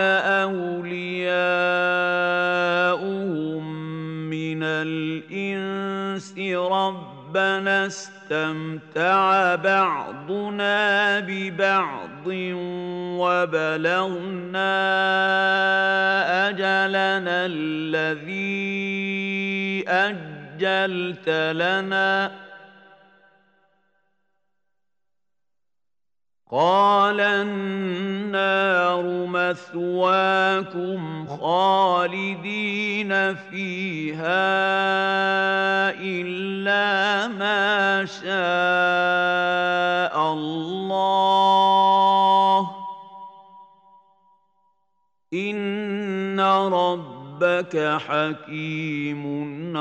أولياؤهم من الإنس ربنا استمتع بعضنا ببعض وبلغنا أجلنا الذي أجلت لنا قال النار مثواكم خالدين فيها إلا ما شاء الله إن ربك حكيم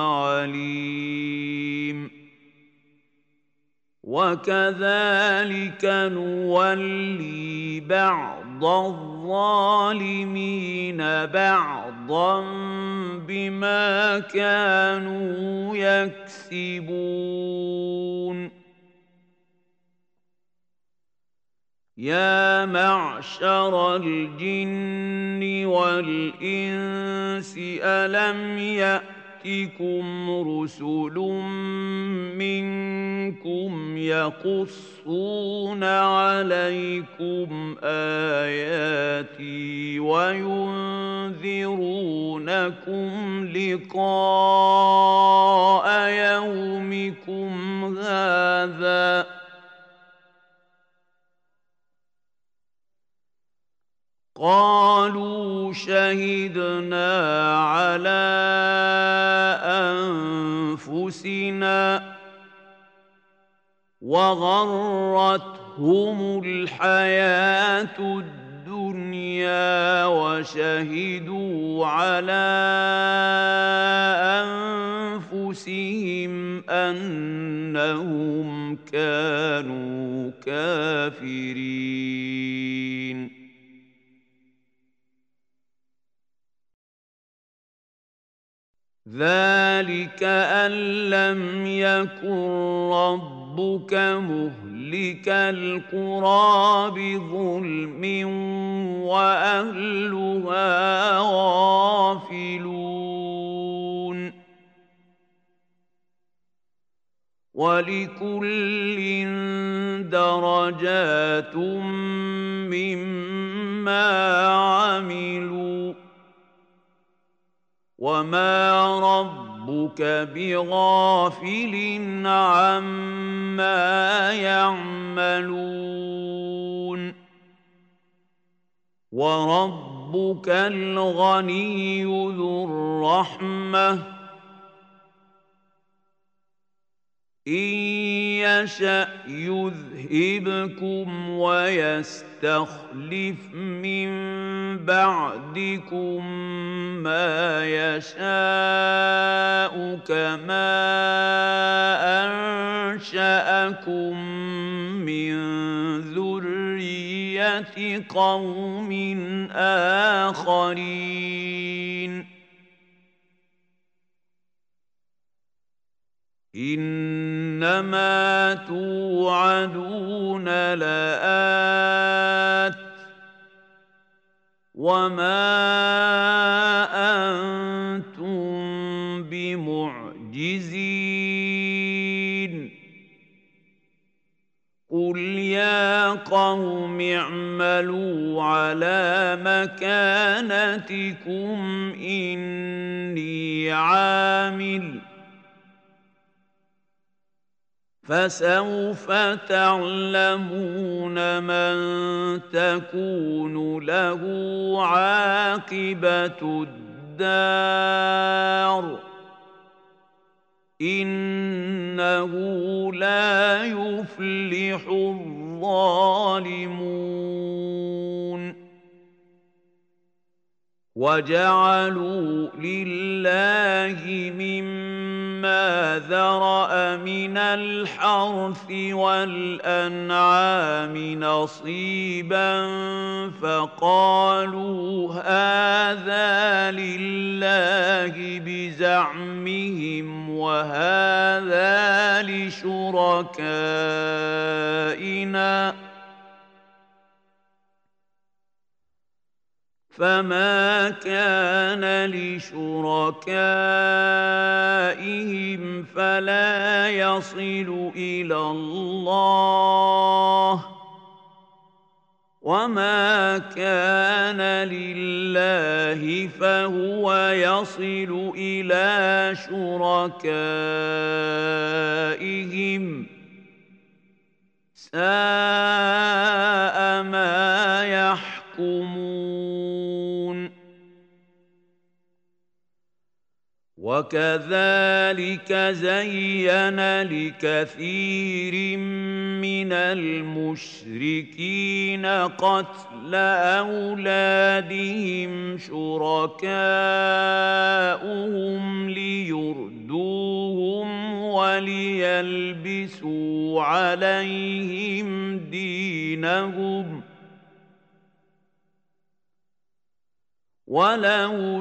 عليم وكذلك نولي بعض الظالمين بعضا بما كانوا يكسبون يا معشر الجن والإنس ألم يأتكم رسل منكم يقصون عليكم آياتي وينذرونكم لقاء يومكم هذا قالوا شهدنا على أنفسنا وغرتهم الحياة الدنيا وشهدوا على أنفسهم أنهم كانوا كافرين ذلك أن لم يكن ربك مهلك القرى بظلم وأهلها غافلون ولكل درجات مما عملوا وما ربك بغافل عما يعملون وربك الغني ذو الرحمة إن يشأ يذهبكم ويستخلف من بعدكم ما يشاء كما أنشأكم من ذرية قوم آخرين إنما توعدون لآت وما أنتم بمعجزين قل يا قوم اعملوا على مكانتكم إني عامل فسوف تعلمون من تكون له عاقبة الدار إنه لا يفلح الظالمون وجعلوا لله مما ذرأ من الحرث والأنعام نصيبا فقالوا هذا لله بزعمهم وهذا لشركائنا فما كان لشركائهم فلا يصل إلى الله وما كان لله فهو يصل إلى شركائهم ساء ما يحكمون وكذلك زين لكثير من المشركين قتل أولادهم شركاؤهم ليردوهم وليلبسوا عليهم دينهم ولو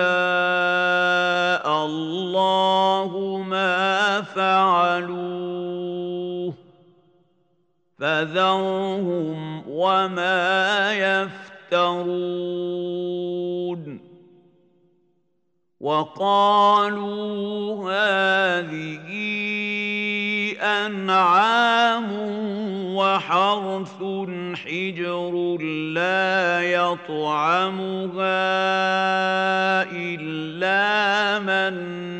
شاء الله ما فعلوه فذرهم وما يفترون وقالوا هذه أنعام وحرث حجر لا يطعمها إلا من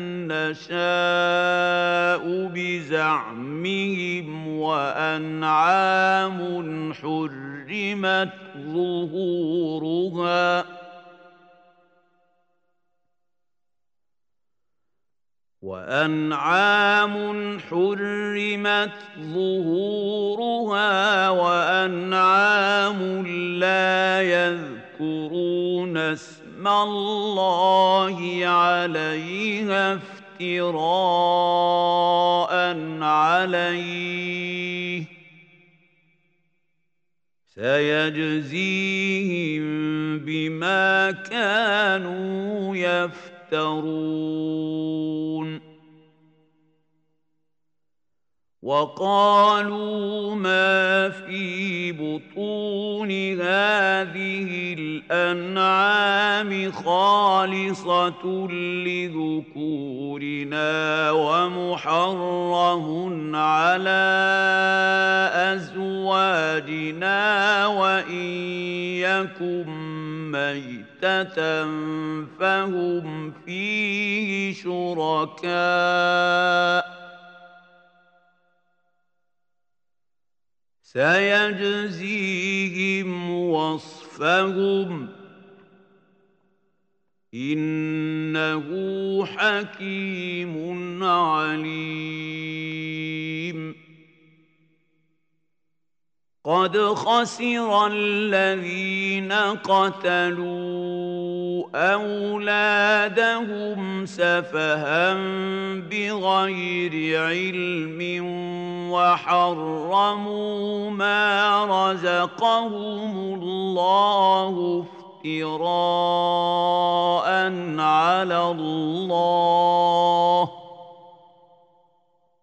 نشاء بزعمهم وأنعام حرمت ظهورها وأنعام لا يذكرون اسم الله عليها افتراء عليه سيجزيهم بما كانوا يفترون وقالوا ما في بطون هذه الأنعام خالصة لذكورنا ومحرم على أزواجنا وإن يكن ميتة فهم فيه شركاء سيجزيهم وصفهم إنه حكيم عليم قد خسر الذين قتلوا أولادهم سفها بغير علم وحرموا ما رزقهم الله افتراء على الله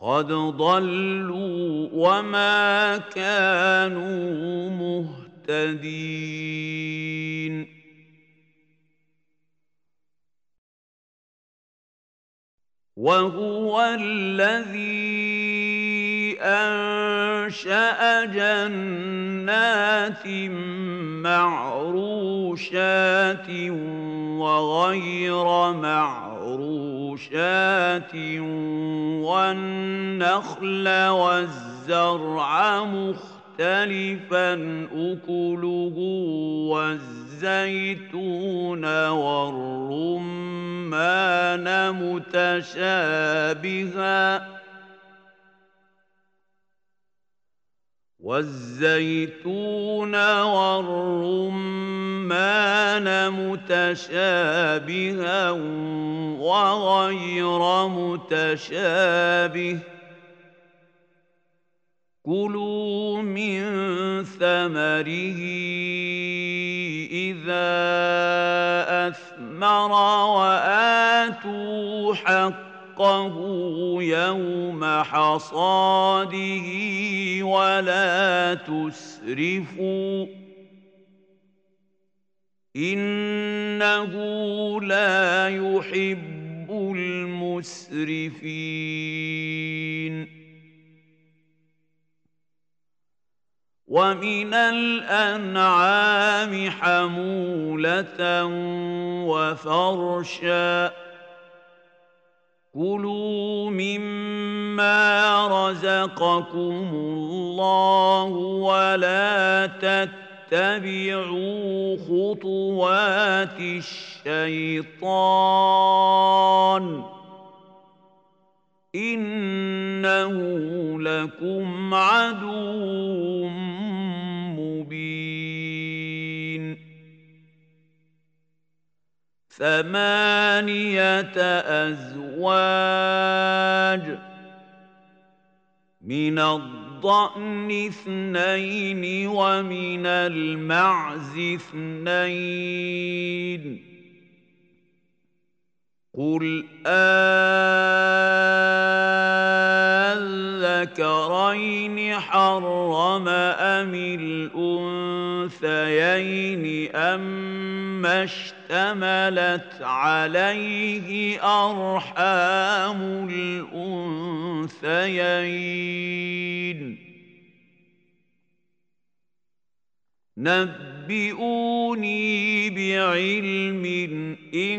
قد ضلوا وما كانوا مهتدين وهو الذي أنشأ جنات معروشات وغير معروشات والنخل والزرع مختلفا أكله والزيتون والرمان متشابها وغير متشابه كلوا من ثمره إذا أثمر وآتوا حقه يوم حصاده ولا تسرفوا إنه لا يحب المسرفين ومن الأنعام حمولة وفرشا كلوا مما رزقكم الله ولا تتبعوا خطوات الشيطان إنه لكم عدو مبين 8 أزواج من الضأن 2 ومن المعز 2 قل أذكرين حرم أم الأنثيين أما اشتملت عليه أرحام الأنثيين نبئوني بعلم إن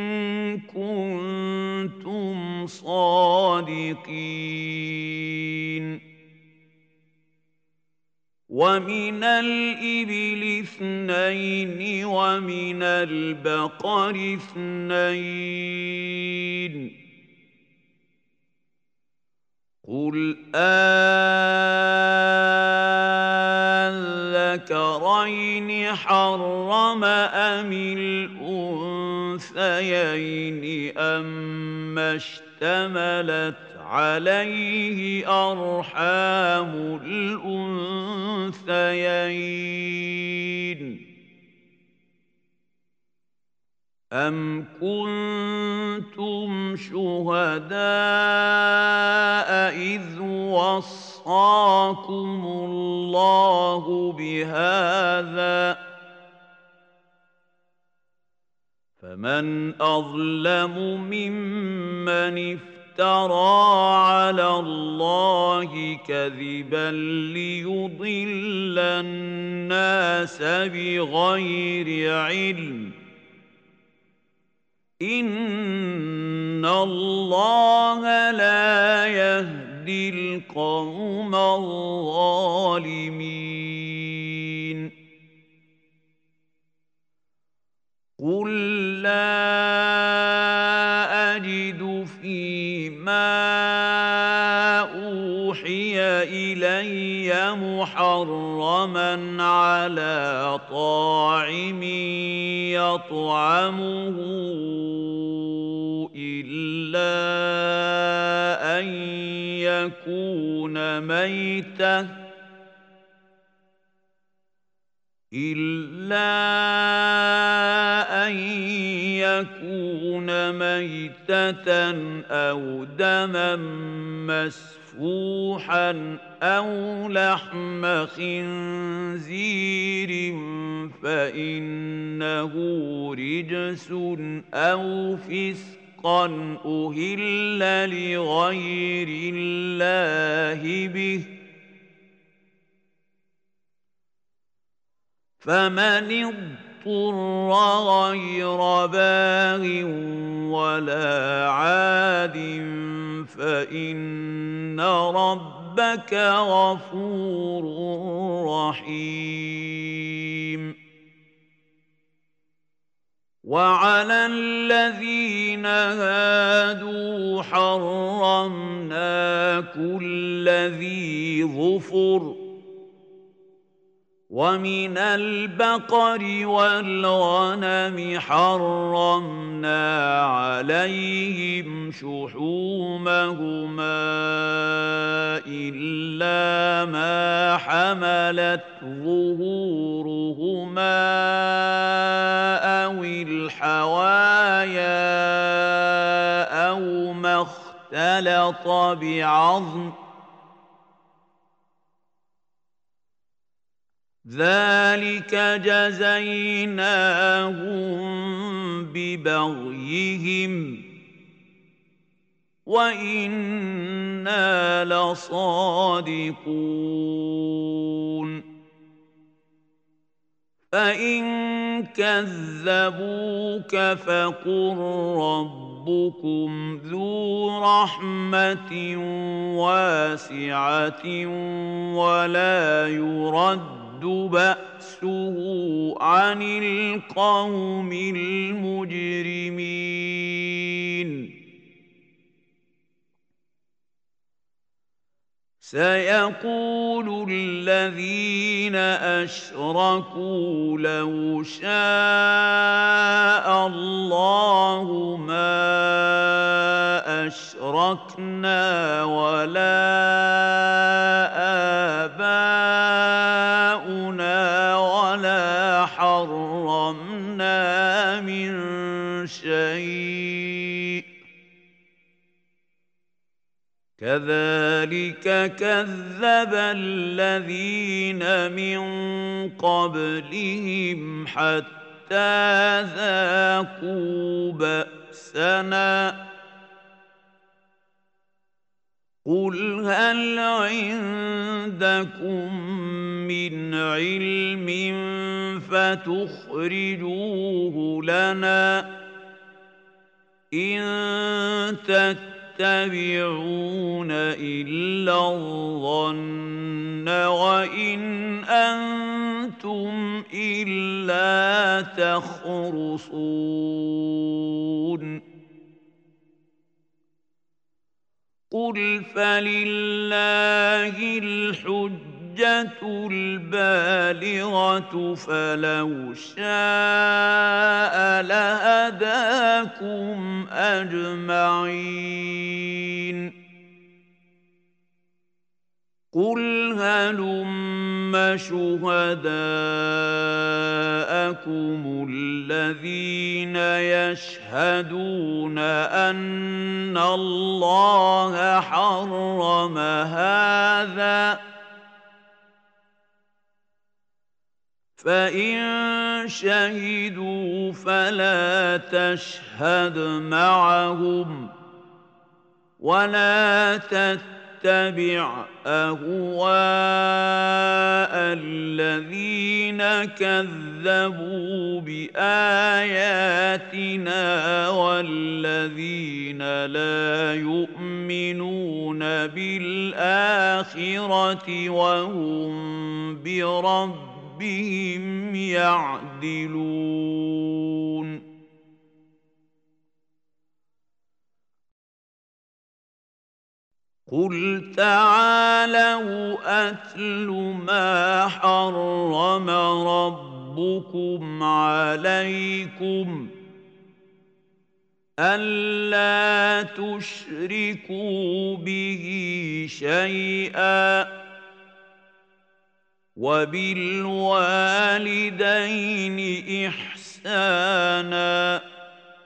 كنتم صادقين ومن الإبل 2 ومن البقر 2 قل أذكرين حرم أم الأنثيين أما اشتملت عليه أرحام الأنثيين أم كنتم شهداء إذ وصاكم الله بهذا فمن أظلم ممن افترى على الله كذبا ليضل الناس بغير علم إن الله لا يهدي القوم الظالمين قل لا أجد فيما أوحي إلي محرما على طاعم يطعمه إلا أن يكون يكون ميتة أو دما مسفوحا أو لحم خنزير فإنه رجس أو فسقا أهل لغير الله به فمن اضطر غير باغ ولا عاد فإن ربك غفور رحيم وعلى الذين هادوا حرمنا كل ذي ظفر ومن البقر والغنم حرمنا عليهم شحومهما إلا ما حملت ظهورهما أو الحوايا أو ما اختلط بعظم ذلك جزيناهم ببغيهم وإنا لصادقون فإن كذبوك فقل ربكم ذو رحمة واسعة ولا يرد بأسه عن القوم المجرمين سيقول الذين أشركوا لو شاء الله ما أشركنا ولا آباؤنا ولا حرمنا من شيء كذلك كذب الذين من قبلهم حتى ذاقوا بأسنا قل هل عندكم من علم فتخرجوه لنا إن تتبعون إلا الظن وإن أنتم إلا تخرصون قل فلله الحجة البالغة فلو شاء لهداكم أجمعين قل هلم شهداءكم الذين يشهدون أن الله حرم هذا فإن شهدوا فلا تشهد معهم ولا تتبع أهواء الذين كذبوا بآياتنا والذين لا يؤمنون بالآخرة وهم بربهم يعدلون قل تعالوا أتل ما حرم ربكم عليكم ألا تشركوا به شيئا وبالوالدين إحسانا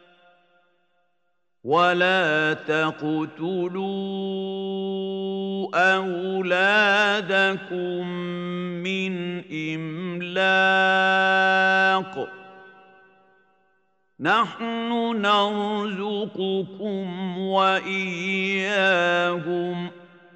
ولا تقتلوا أولادكم من إملاق نحن نرزقكم وإياهم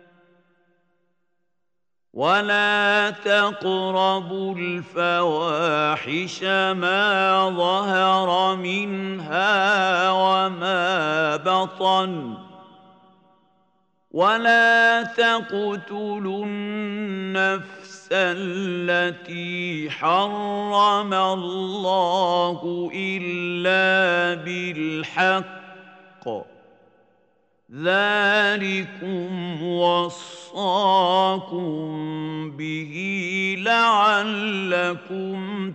ولا تقربوا الفواحش ما ظهر منها وما بطن ولا تقتلوا النفس التي حرم الله إلا بالحق ذلكم وصاكم به لعلكم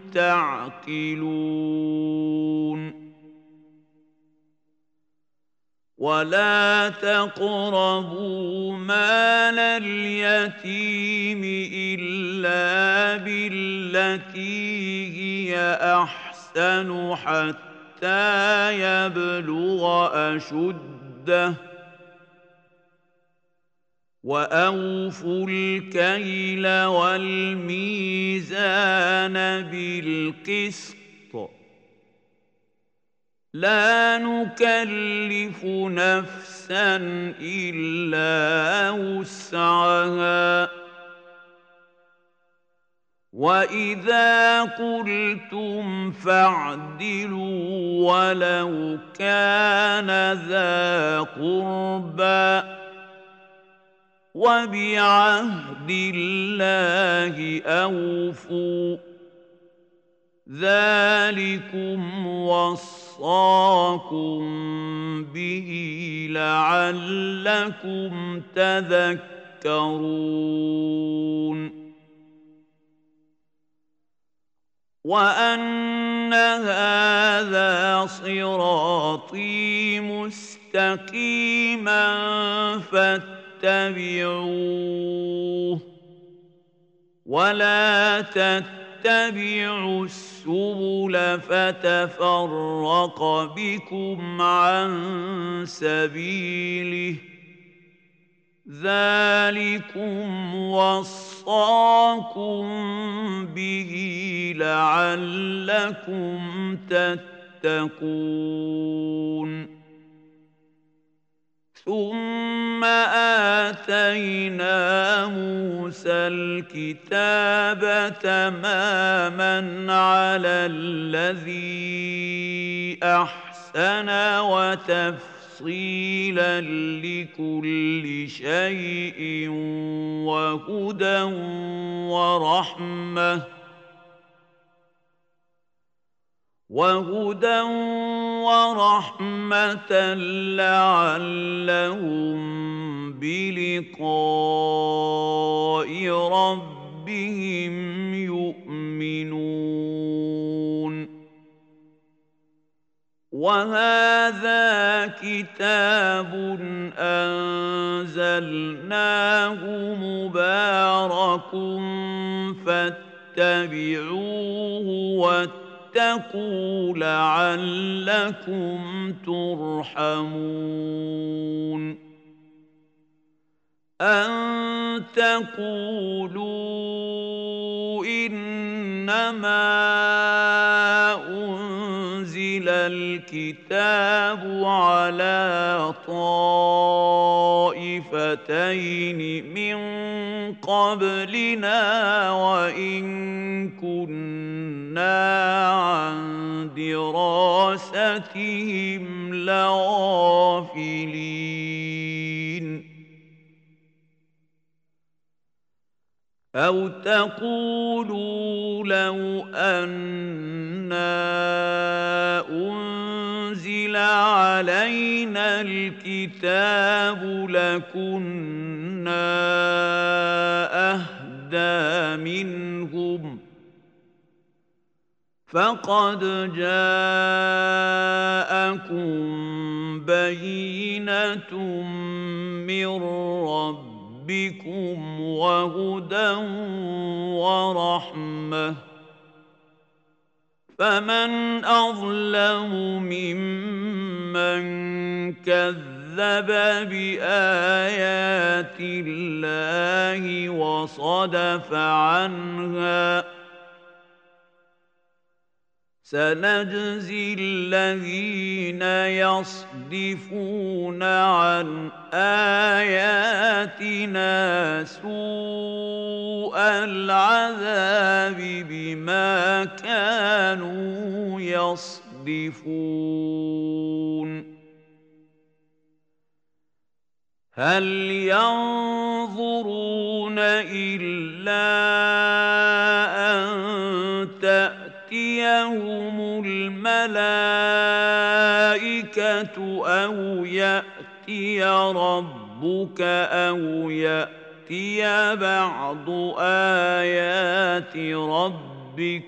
تعقلون ولا تقربوا مال اليتيم إلا بالتي هي أحسن حتى يبلغ أشده وأوفوا الكيل والميزان بالقسط لا نكلف نفسا إلا وسعها وإذا قلتم فاعدلوا ولو كان ذا قربى وبعهد الله أوفوا ذلكم وصاكم به لعلكم تذكرون وأن هذا صراطي مستقيما فاتبعوه ولا تتبعوا السبل فتفرق بكم عن سبيله ذلكم وصاكم به لعلكم تتقون ثم آتينا موسى الكتاب تماما على الذي أحسن وتفصيلا لكل شيء وهدى ورحمة لعلهم بلقاء ربهم يؤمنون وهذا كتاب أنزلناه مبارك فاتبعوه واتقوا لعلكم ترحمون أن تقولوا إنما أنزل الكتاب على طائفتين من قبلنا وإن كنا عن دراستهم لغافلين أو تقولوا لو أنا أنزل علينا الكتاب لكنا أهدى منهم فقد جاءكم بينة من ربكم وهدى ورحمة فمن أظلم ممن كذب بآيات الله وصدف عنها سنجزي الذين يصدفون عن آياتنا سوء العذاب بما كانوا يصدفون هل ينظرون إلا أن تأتيهم الملائكة أو يأتي ربك أو يأتي بعض آيات ربك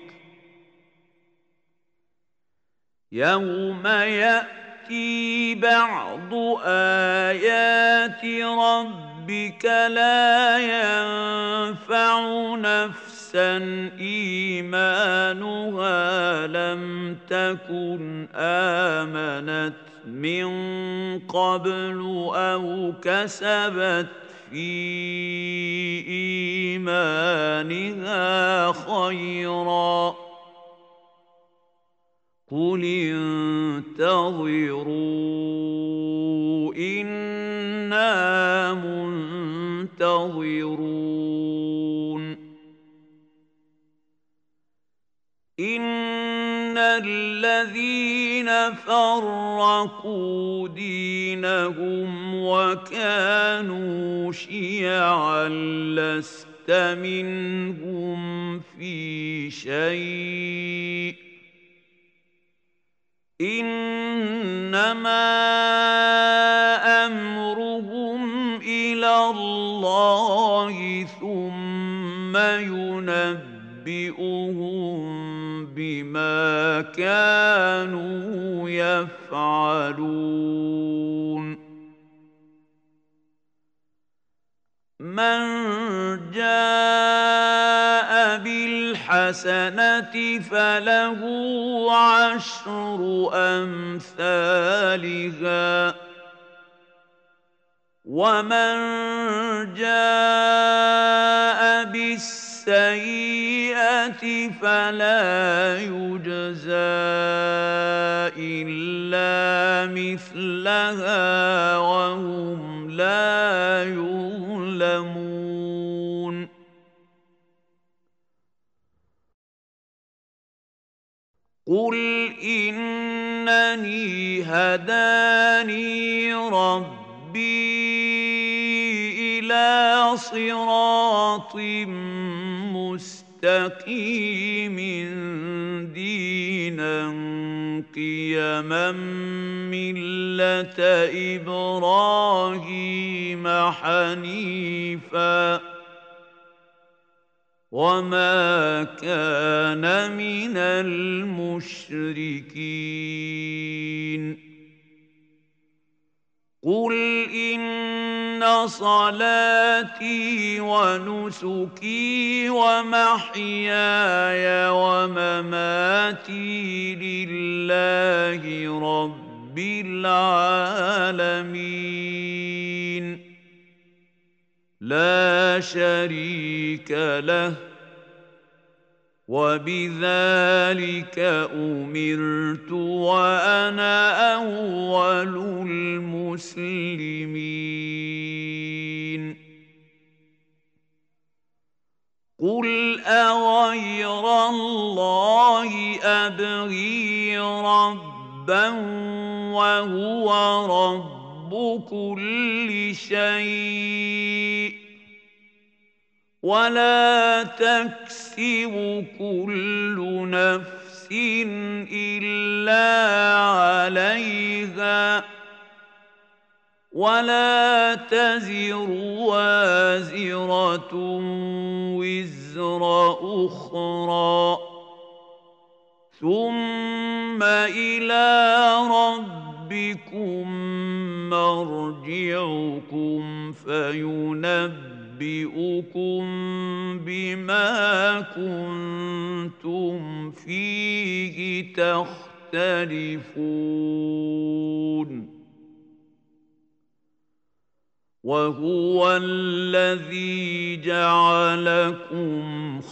يوم يأتي بعض آيات ربك لا ينفع نفسا إيمانها لم تكن آمنت من قبل أو كسبت في إيمانها خيرا قل انتظروا إنا منتظرون إن الذين فرقوا دينهم وكانوا شيعا لست منهم في شيء إنما أمرهم إلى الله ثم ينبئهم بما كانوا يفعلون من جاء بالحسنة فله عشر أمثالها ومن جاء بالسيئة فلا يجزى إلا مثلها وهم لا يظلمون قل إنني هداني ربي إلى صراط مستقيم دينا قيما ملة إبراهيم حنيفا وما كان من المشركين قل إن صلاتي ونسكي ومحياي ومماتي لله رب العالمين لا شريك له وبذلك أمرت وأنا أول المسلمين قل أغير الله أبغي ربا وهو رب كل شيء ولا تكسب كل نفس إلا عليها ولا تزر وازرة وزر أخرى ثم إلى ربكم مرجعكم فينبئكم بما كنتم فيه تختلفون وهو الذي جعلكم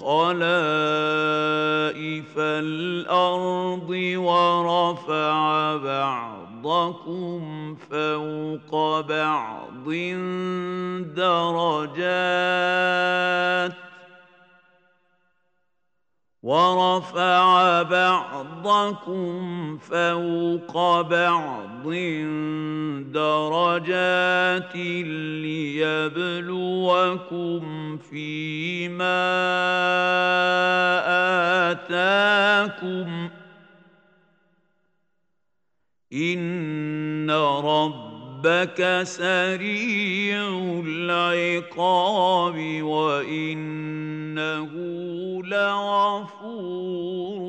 خلائف الأرض ورفع بعضكم فوق بعض درجات ليبلوكم فيما آتاكم إن ربك سريع العقاب وإنه لغفور